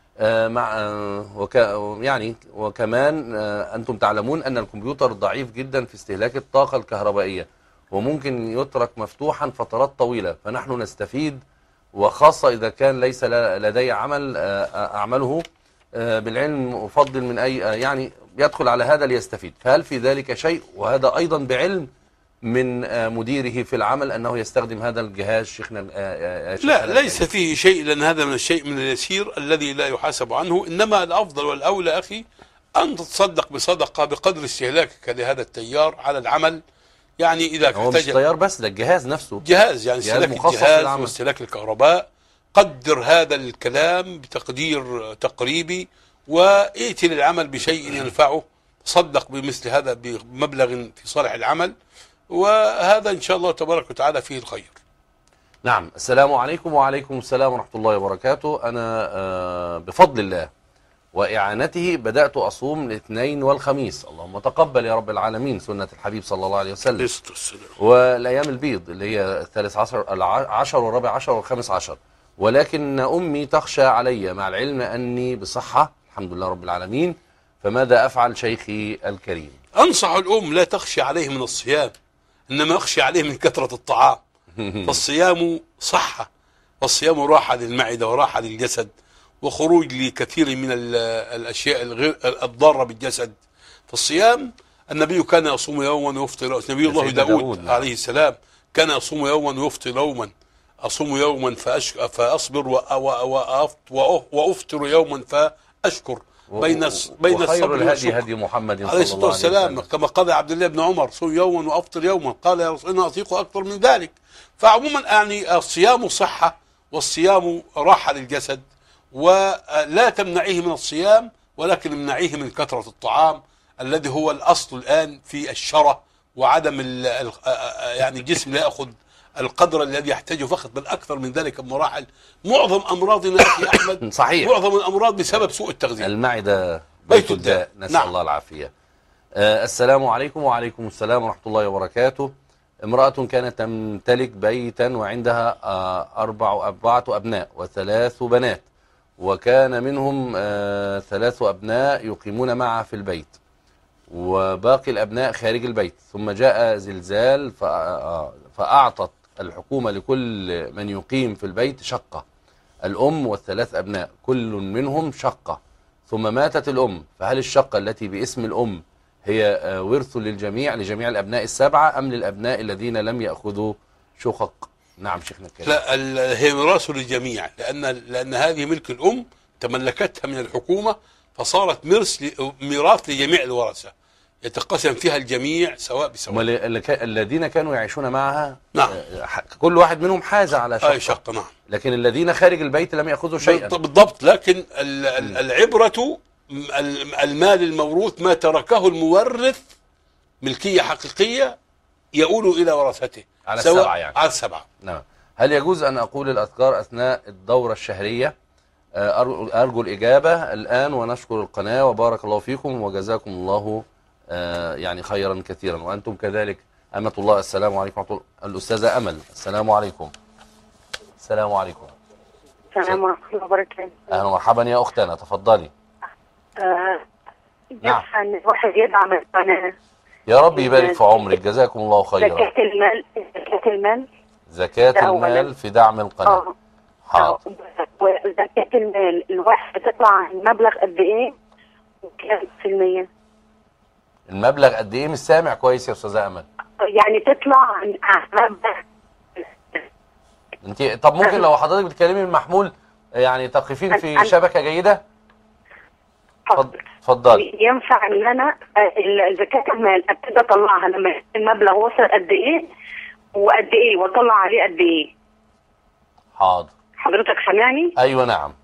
وكمان أنتم تعلمون أن الكمبيوتر ضعيف جدا في استهلاك الطاقة الكهربائية، وممكن يترك مفتوحا فترات طويلة، فنحن نستفيد، وخاصة إذا كان ليس لدي عمل أعمله بالعلم، أفضل من أي يعني يدخل على هذا ليستفيد. فهل في ذلك شيء؟ وهذا أيضا بعلم من مديره في العمل أنه يستخدم هذا الجهاز. شيخنا لا، ليس فيه شيء، لأن هذا من الشيء من اليسير الذي لا يحاسب عنه. إنما الأفضل والأولى أخي أن تتصدق بصدقة بقدر استهلاكك لهذا التيار على العمل. يعني إذا هو مش تيار بس، ده الجهاز نفسه، جهاز يعني استهلاك الجهاز واستهلاك الكهرباء. قدر هذا الكلام بتقدير تقريبي، وائتي للعمل بشيء ينفعه، تصدق بمثل هذا بمبلغ في صالح العمل، وهذا إن شاء الله تبارك وتعالى فيه الخير. نعم. السلام عليكم. وعليكم السلام ورحمة الله وبركاته. أنا بفضل الله وإعانته بدأت أصوم الاثنين والخميس، اللهم تقبل يا رب العالمين، سنة الحبيب صلى الله عليه وسلم، والأيام البيض اللي هي الثالث عشر والرابع عشر والخامس عشر. ولكن أمي تخشى علي، مع العلم أني بصحة الحمد لله رب العالمين، فماذا أفعل شيخي الكريم؟ أنصح الأم لا تخشى عليه من الصيام، إنما أخشى عليه من كثرة الطعام. فالصيام صحة، والصيام راحة للمعدة وراحة للجسد، وخروج لكثير من الأشياء الغير الضارة بالجسد. فالصيام، النبي كان يصوم يوما ويفطر، نبي الله داود عليه السلام كان يصوم يوما ويفطر يوما، أصوم يوما فأصبر وأفطر يوما فأشكر. بين وخير الهدي هدي محمد صلى الله عليه وسلم، والسلام، كما قال عبد الله بن عمر: صوم يوما وأفطر يوما، قال يا رسول الله أطيق أكثر من ذلك. فعموما يعني الصيام صحة، والصيام راحة للجسد، ولا تمنعيه من الصيام، ولكن امنعيه من كثرة الطعام الذي هو الأصل الآن في الشره، وعدم يعني الجسم لا يأخذ القدر الذي يحتاجه فقط، بل أكثر من ذلك بمراحل. معظم أمراضنا يا أحمد صحيح، معظم الأمراض بسبب سوء التغذية. المعدة بيت الداء، نسأل الله العافية. السلام عليكم. وعليكم السلام ورحمة الله وبركاته. امرأة كانت تمتلك بيتا وعندها 4 أبناء و3 بنات، وكان منهم 3 أبناء يقيمون معها في البيت، وباقي الأبناء خارج البيت. ثم جاء زلزال فأعطت الحكومة لكل من يقيم في البيت شقة، الأم وال3 أبناء كل منهم شقة. ثم ماتت الأم، فهل الشقة التي باسم الأم هي ورث لجميع الأبناء ال7 أم للأبناء الذين لم يأخذوا شقق؟ نعم شيخنا الكريم. لا، هي ميراث للجميع، لأن هذه ملك الأم تملكتها من الحكومة، فصارت ميراث لجميع الورثة، يتقسم فيها الجميع سواء بسواء. الذين كانوا يعيشون معها نعم كل واحد منهم حاز على شقة. نعم. لكن الذين خارج البيت لم يأخذوا شيئا. بالضبط. لكن العبرة المال الموروث ما تركه المورث ملكية حقيقية يؤول إلى ورثته على 7 يعني. على 7. نعم. هل يجوز أن أقول الأذكار أثناء الدورة الشهرية؟ أرجو الإجابة الآن، ونشكر القناة وبارك الله فيكم وجزاكم الله يعني خيرا كثيرا، وأنتم كذلك أمة الله. السلام عليكم ورحمة الله. الأستاذة أمل، السلام عليكم. السلام عليكم. السلام ورحمة الله وبركاته. أهلا ومرحبا يا أختنا، تفضلي. نعم. الواحد يدعم القناة. يا رب يبارك في عمرك، جزاكم الله خيرا. زكاة المال في دعم القناة. حاضر. وزكاة المال الواحد بتطلع عن مبلغ قد ايه وكام في المية؟ المبلغ قد ايه؟ مش سامع كويس يا استاذه امل. يعني تطلع عن مبلغ. انت طب ممكن لو حضرتك بتتكلمي من محمول يعني تقفين في شبكه جيده؟ اتفضلي. ينفع ان انا زكاة المال ابتدي اطلعها لما المبلغ وصل قد ايه وقد ايه واطلع عليه قد ايه؟ حاضر. حضرتك سامعني؟ ايوه نعم.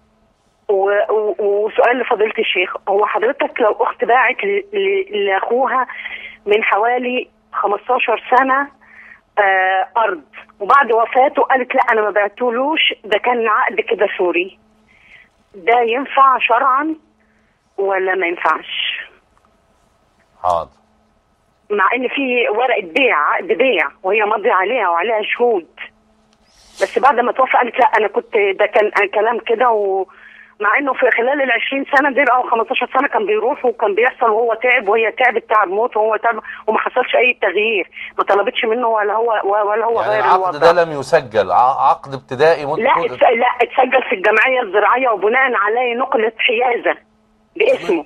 وسؤال لفضيلة الشيخ، هو حضرتك لو اخت باعت لاخوها من حوالي 15 سنة ارض وبعد وفاته قالت لا انا ما بعتولوش، ده كان عقد كده سوري، ده ينفع شرعا ولا ما ينفعش؟ حاضر. مع ان في ورقة بيع، عقد بيع، وهي ماضي عليها وعليها شهود، بس بعد ما توفى قالت لا انا كنت، ده كان كلام كده، ومع انه في خلال ال 20 سنه دي او 15 سنه كان بيروح وكان بيحصل وهو تعب وهي تعبت تعب موت وهو تعب وما حصلش اي تغيير، ما طلبتش منه ولا هو يعني غير العقد الوضع. ده لم يسجل عقد ابتدائي لا اتسجل في الجمعيه الزراعيه وبناء عليه نقلت حيازه باسمه.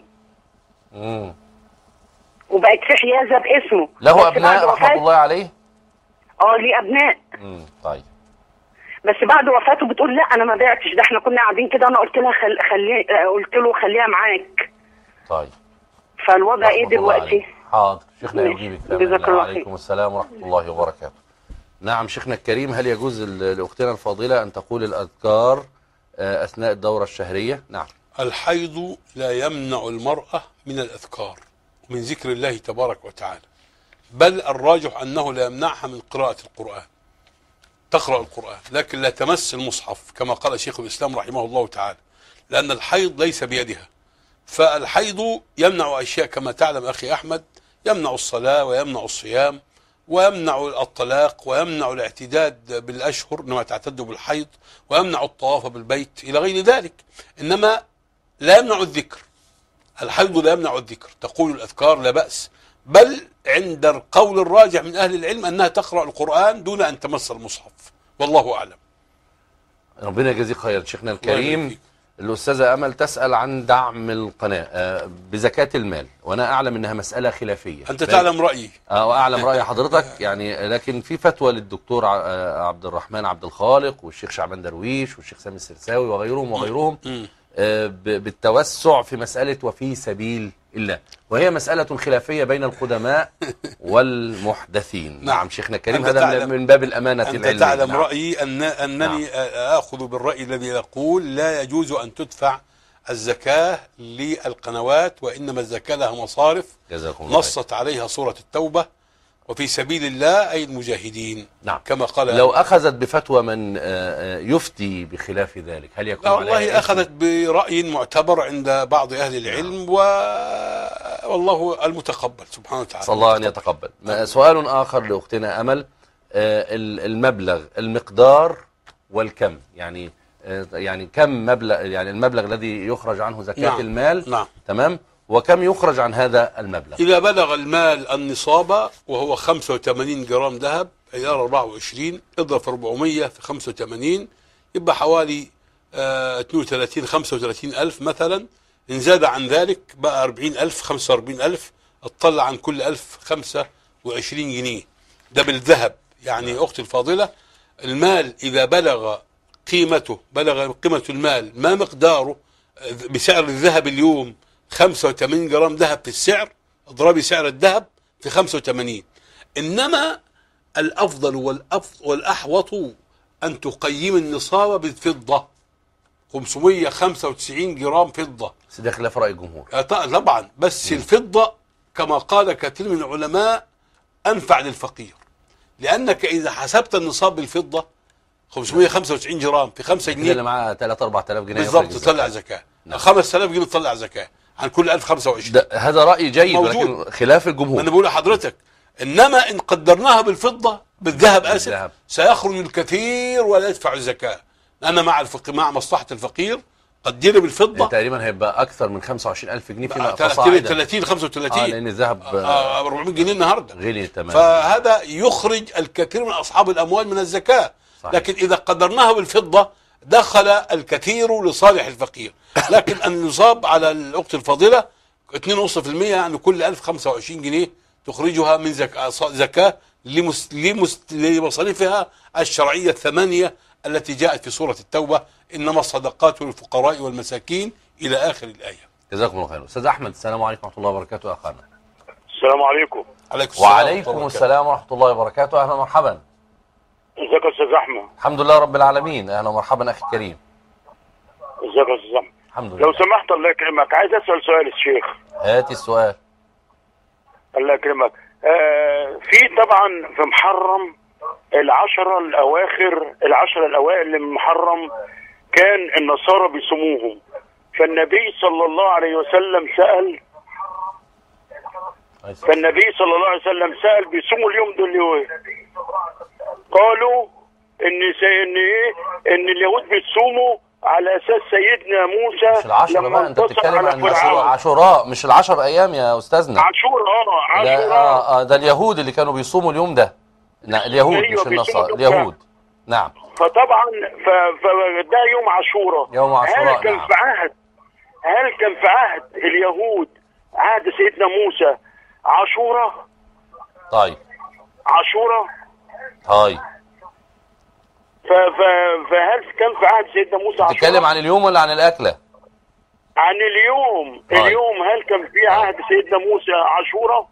وبقت في حيازه باسمه. له ابناء رحمه الله عليه؟ ليه ابناء. طيب. بس بعد وفاته بتقول لا انا ما بعتش، ده احنا كنا قاعدين كده انا قلت لها قلت له خليها معاك. طيب. فالوضع ايه دلوقتي؟ حاضر شيخنا يجيبك. جزاك الله خير. وعليكم السلام ورحمه الله وبركاته. نعم شيخنا الكريم، هل يجوز لاختنا الفاضله ان تقول الاذكار اثناء الدوره الشهريه؟ نعم. الحيض لا يمنع المرأة من الأذكار ومن ذكر الله تبارك وتعالى، بل الراجح أنه لا يمنعها من قراءة القرآن، تقرأ القرآن لكن لا تمس المصحف كما قال شيخ الإسلام رحمه الله تعالى، لأن الحيض ليس بيدها. فالحيض يمنع أشياء كما تعلم أخي أحمد، يمنع الصلاة ويمنع الصيام ويمنع الطلاق ويمنع الاعتداد بالأشهر إنما تعتد بالحيض، ويمنع الطواف بالبيت إلى غير ذلك، إنما لا يمنع الذكر. الحيض لا يمنع الذكر، تقول الأذكار لا بأس، بل عند القول الراجح من أهل العلم أنها تقرأ القرآن دون أن تمس المصحف، والله أعلم. ربنا يجزيك خير شيخنا الكريم. الأستاذة أمل تسأل عن دعم القناة بزكاة المال، وأنا أعلم أنها مسألة خلافية. أنت تعلم رأيي. وأعلم رأي حضرتك يعني، لكن في فتوى للدكتور عبد الرحمن عبد الخالق والشيخ شعبان درويش والشيخ سامي السرساوي وغيرهم بالتوسع في مسألة وفي سبيل الله، وهي مسألة خلافية بين القدماء والمحدثين. نعم شيخنا الكريم، هذا من باب الأمانة العلمية. أنت تعلم رأيي أنني آخذ بالرأي الذي يقول لا يجوز أن تدفع الزكاة للقنوات، وإنما الزكاة لها مصارف نصت عليها سورة التوبة، وفي سبيل الله أي المجاهدين. نعم. كما قال. لو أخذت بفتوى من يفتي بخلاف ذلك هل يكون عليها؟ والله أخذت برأي معتبر عند بعض أهل العلم، والله المتقبل سبحانه وتعالى. صلى الله أن يتقبل. سؤال آخر لأختنا أمل، المبلغ، المقدار والكم، يعني كم مبلغ، يعني المبلغ الذي يخرج عنه زكاة المال. نعم. تمام. وكم يخرج عن هذا المبلغ؟ إذا بلغ المال النصاب وهو 85 جرام ذهب إلى 24، اضرب في 400 في 85 يبقى حوالي 35 ألف مثلا. إن زاد عن ذلك بقى 40,000 45,000، اطلع عن كل 1000 25 جنيه، ده بالذهب. يعني أختي الفاضلة، المال إذا بلغ قيمة المال ما مقداره بسعر الذهب اليوم 85 جرام ذهب في السعر، اضربي سعر الذهب في 85. إنما الأفضل والأحوط أن تقيم النصاب بالفضة، 595 جرام فضة. ده خلاف رأي الجمهور طبعا، بس الفضة كما قال كثير من العلماء أنفع للفقير، لأنك إذا حسبت النصاب بالفضة 595 جرام في 5 جنيه اللي معاه 3-4,000 جنيه بالضبط تطلع زكاة. 5000 جنيه تطلع زكاة عن كل 1000 25. هذا رأي جيد ولكن خلاف الجمهور. أنا بقول لحضرتك، إنما إن قدرناها بالفضة بالذهب آسف سيخرج الكثير ولا يدفع الزكاة. أنا مع مصلحة الفقير قدر بالفضة تقريبا هيبقى أكثر من 25,000 جنيه فيما فصاعدا، 30 35 لأن الذهب 400 جنيه النهارده غلي تماما. فهذا يخرج الكثير من أصحاب الأموال من الزكاة. صحيح. لكن إذا قدرناها بالفضة دخل الكثير لصالح الفقير. لكن النصاب على الأخت الفاضلة 2.5%، يعني كل 1000 25 جنيه تخرجها من زكاة لمصاريفها الشرعية الثمانية التي جاءت في سورة التوبة: إنما الصدقات للفقراء والمساكين إلى آخر الآية. جزاكم الله خير. أستاذ أحمد، السلام عليكم ورحمة الله وبركاته. يا أخانا. السلام عليكم. وعليكم السلام ورحمة الله وبركاته. أهلا ومرحبا. ازيك يا استاذ احمد؟ الحمد لله رب العالمين. أهلا ومرحبا أخي الكريم. ازيك يا استاذ احمد؟ الحمد لله. لو سمحت الله يكرمك، عايز اسال سؤال الشيخ. هاتي السؤال. الله يكرمك. في طبعا في محرم العشرة الأوائل من محرم كان النصارى بيصوموهم، فالنبي صلى الله عليه وسلم سأل بيصوموا اليوم دول ليه؟ قالوا ان اليهود بيصوموا على اساس سيدنا موسى مش العشرة بقى، انت بتتكلم عن عاشوراء، مش ال10 ايام يا استاذنا. عاشوراء ده اليهود اللي كانوا بيصوموا اليوم ده. اليهود مش النصارى، اليهود. نعم. فطبعا فده يوم عاشوراء. يوم عاشوراء. هل كان في عهد اليهود، عهد سيدنا موسى، عاشوراء؟ طيب. عاشوراء. طيب. فهل كان في عهد سيدنا موسى عاشوراء؟ تتكلم عن اليوم ولا عن الأكلة؟ عن اليوم. طيب. اليوم هل كان في عهد سيدنا موسى عاشوراء؟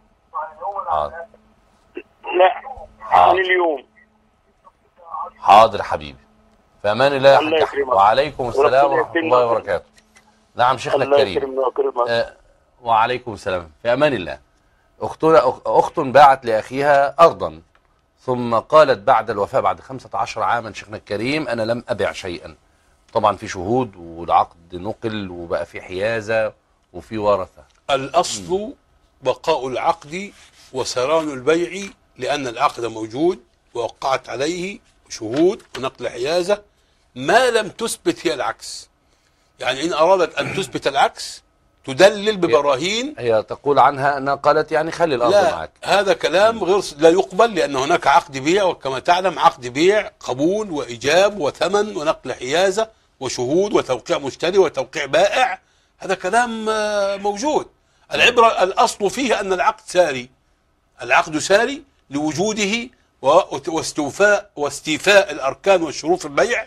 لا. عن اليوم. حاضر حبيبي. في امان الله يا حاج احمد. وعليكم السلام ورحمه الله وبركاته. نعم شيخنا الكريم. وعليكم السلام. في امان الله. اخت باعت لاخيها ارضا، ثم قالت بعد الوفاه بعد 15 عاما شيخنا الكريم: انا لم ابع شيئا. طبعا في شهود والعقد نقل وبقى في حيازه وفي ورثه. الاصل بقاء العقد وسران البيع، لان العقد موجود ووقعت عليه شهود ونقل حيازة، ما لم تثبت هي العكس. يعني إن أرادت أن تثبت العكس تدلل ببراهين. هي تقول عنها أنها قالت يعني خلي الأرض معك. هذا كلام غير لا يقبل، لأن هناك عقد بيع، وكما تعلم عقد بيع قبول وإيجاب وثمن ونقل حيازة وشهود وتوقيع مشتري وتوقيع بائع. هذا كلام موجود. العبرة الأصل فيه أن العقد ساري. العقد ساري لوجوده واستيفاء الأركان والشروط البيع،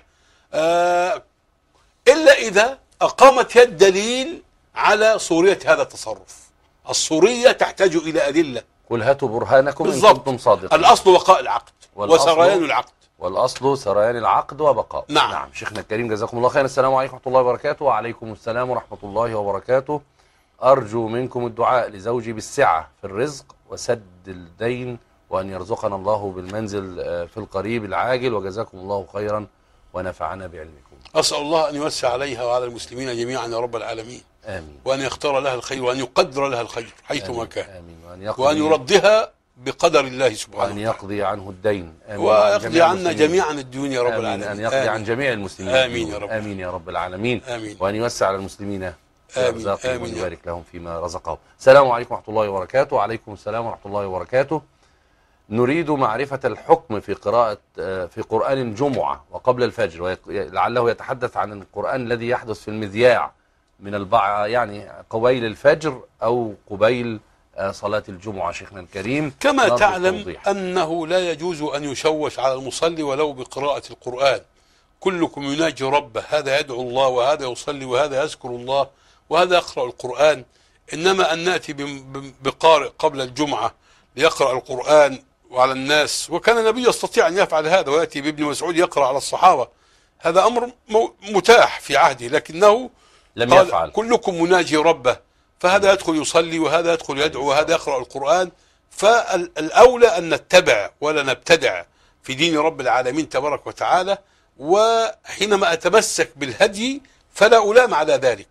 إلا إذا أقامت يد دليل على صورية هذا التصرف. الصورية تحتاج إلى أدلة. قل هاتوا برهانكم إن كنتم صادقين. الأصل بقاء العقد وسريان العقد. والأصل سريان العقد وبقاء. نعم. شيخنا الكريم جزاكم الله خيرا. السلام عليكم ورحمة الله وبركاته. وعليكم السلام ورحمة الله وبركاته. أرجو منكم الدعاء لزوجي بالسعة في الرزق وسد الدين، وأن يرزقنا الله بالمنزل في القريب العاجل، وجزاكم الله خيرا ونفعنا بعلمكم. أسأل الله أن يوسع عليها وعلى المسلمين جميعا يا رب العالمين. آمين. وأن يختار لها الخير وأن يقدر لها الخير حيثما كان. آمين. وأن يردها بقدر الله سبحانه وأن يقضي عنه الدين. آمين. ويقضي عنا جميعا الدين يا رب العالمين. أن يقضي عن جميع المسلمين. آمين يا رب. آمين يا رب العالمين. آمين. وأن يوسع على المسلمين آمين. ويبارك لهم فيما رزقهم. السلام عليكم ورحمة الله وبركاته. وعليكم السلام ورحمة الله وبركاته. نريد معرفة الحكم في قراءة في قرآن الجمعة وقبل الفجر، لعله يتحدث عن القرآن الذي يحدث في المذياع من البعض، يعني قبيل الفجر أو قبيل صلاة الجمعة. شيخنا الكريم كما تعلم أنه لا يجوز أن يشوش على المصلي ولو بقراءة القرآن. كلكم يناجي ربه، هذا يدعو الله وهذا يصلي وهذا يذكر الله وهذا يقرأ القرآن. إنما أن نأتي بقارئ قبل الجمعة ليقرأ القرآن وعلى الناس، وكان النبي يستطيع أن يفعل هذا، ويأتي بابن مسعود يقرأ على الصحابة، هذا أمر متاح في عهده، لكنه لم يفعل. كلكم مناجي ربه، فهذا يدخل يصلي وهذا يدخل يدعو وهذا يقرأ القرآن. فالأولى أن نتبع ولا نبتدع في دين رب العالمين تبارك وتعالى، وحينما أتمسك بالهدي فلا ألام على ذلك.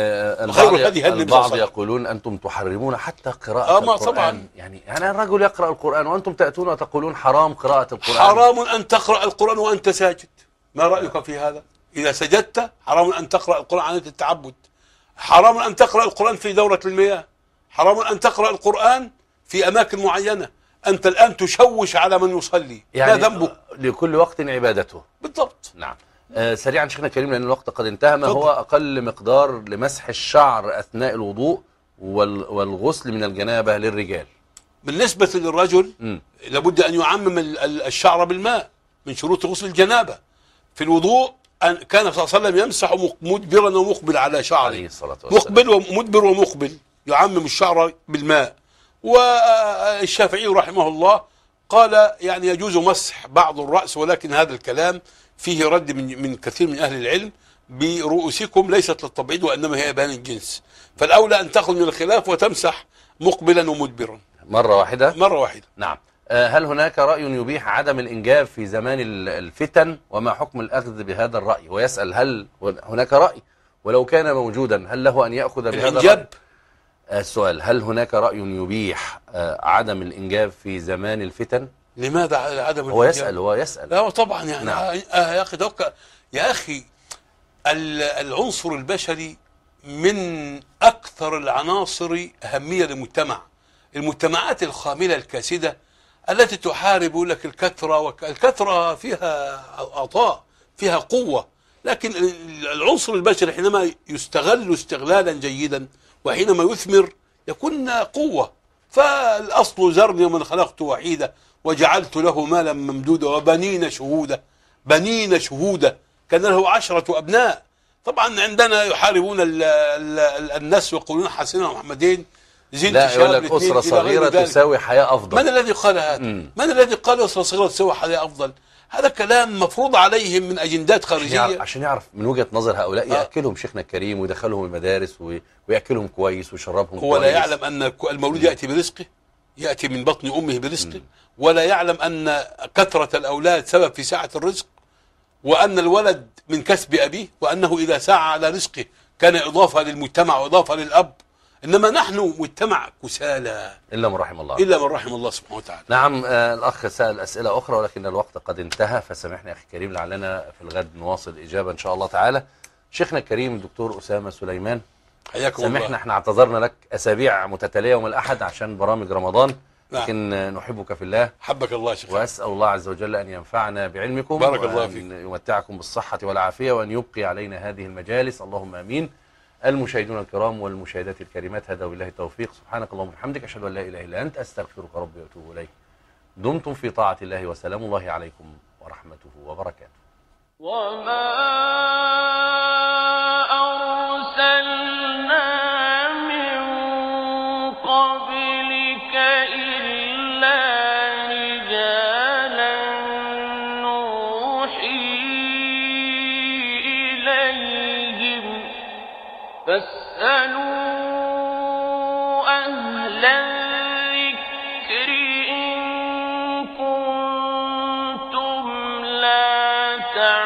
البعض يقولون أنتم تحرمون حتى قراءة القرآن. طبعا. يعني الرجل يقرأ القرآن وأنتم تأتون وتقولون حرام قراءة القرآن. حرام أن تقرأ القرآن وأنت ساجد. ما رأيك في هذا؟ إذا سجدت حرام أن تقرأ القرآن عن التعبد. حرام أن تقرأ القرآن في دورة المياه. حرام أن تقرأ القرآن في أماكن معينة. أنت الآن تشوش على من يصلي. يعني ما ذنبك؟ لكل وقت عبادته. بالضبط. نعم. سريعا شيخنا الكريم لأن الوقت قد انتهى، ما اتفضل. هو أقل مقدار لمسح الشعر أثناء الوضوء والغسل من الجنابة للرجال؟ بالنسبة للرجل لابد أن يعمم الشعر بالماء، من شروط غسل الجنابة. في الوضوء كان صلى الله عليه وسلم يمسح مدبرا ومقبل على شعره، عليه الصلاة والسلام. مقبل ومدبر ومقبل، يعمم الشعر بالماء. والشافعي رحمه الله قال يعني يجوز مسح بعض الرأس، ولكن هذا الكلام فيه رد من كثير من أهل العلم، برؤوسكم ليست للتبعيد وإنما هي بيان الجنس، فالأولى أن تأخذ من الخلاف وتمسح مقبلا ومدبرا مرة واحدة. مرة واحدة. نعم. هل هناك رأي يبيح عدم الإنجاب في زمان الفتن، وما حكم الأخذ بهذا الرأي؟ ويسأل هل هناك رأي، ولو كان موجودا هل له أن يأخذ بهذا الإنجاب؟ الرأي؟ السؤال: هل هناك رأي يبيح عدم الإنجاب في زمان الفتن؟ لماذا عدم هو الإنجاب؟ هو يسأل. لا طبعا يعني نعم. يا أخي يا أخي العنصر البشري من أكثر العناصر أهمية للمجتمع. المجتمعات الخاملة الكاسدة التي تحارب لك الكثرة فيها عطاء، فيها قوة، لكن العنصر البشري حينما يستغل استغلالا جيدا وحينما يثمر يكون قوة. فالأصل ذرني ومن خلقت وحيدا وجعلت له مالا ممدودا وبنين شهودا. بنين شهودا، كان له 10 أبناء. طبعا عندنا يحاربون الناس ويقولون حسنا ومحمدين زين. لا، يقول لك أسرة صغيرة تساوي حياة أفضل. من الذي قال هذا؟ من الذي قال أسرة صغيرة تساوي حياة أفضل؟ هذا كلام مفروض عليهم من أجندات خارجية. عشان يعرف من وجهة نظر هؤلاء يأكلهم شيخنا الكريم ويدخلهم المدارس ويأكلهم كويس ويشربهم كويس. هو لا يعلم أن المولود يأتي برزقه، يأتي من بطن أمه برزقه، ولا يعلم أن كثرة الأولاد سبب في سعة الرزق، وأن الولد من كسب أبيه، وأنه إذا سعى على رزقه كان إضافة للمجتمع وإضافة للأب. إنما نحن مجتمع كسالى إلا من رحم الله، إلا من رحم الله سبحانه وتعالى. نعم. الأخ سأل أسئلة أخرى ولكن الوقت قد انتهى، فسامحني أخي الكريم، لعلنا في الغد نواصل الإجابة إن شاء الله تعالى. شيخنا الكريم دكتور أسامة سليمان، حياكم الله. سامحنا احنا اعتذرنا لك أسابيع متتالية يوم الأحد عشان برامج رمضان، نعم. لكن نحبك في الله. حبك الله يا شيخ. وأسأل الله عز وجل أن ينفعنا بعلمكم، بارك الله فيك، وأن يمتعكم بالصحة والعافية، وأن يبقي علينا هذه المجالس، اللهم آمين. المشاهدون الكرام والمشاهدات الكريمات، هذا وبالله التوفيق. سبحانك اللهم وبحمدك، أشهد أن لا إله إلا أنت، أستغفرك ربي وأتوب إليك. دمتم في طاعة الله، وسلام الله عليكم ورحمته وبركاته. وما أرسلنا من قبلك إلا رجالا نوحي إليهم فاسألوا أهل الذكر إن كنتم لا تعلمون.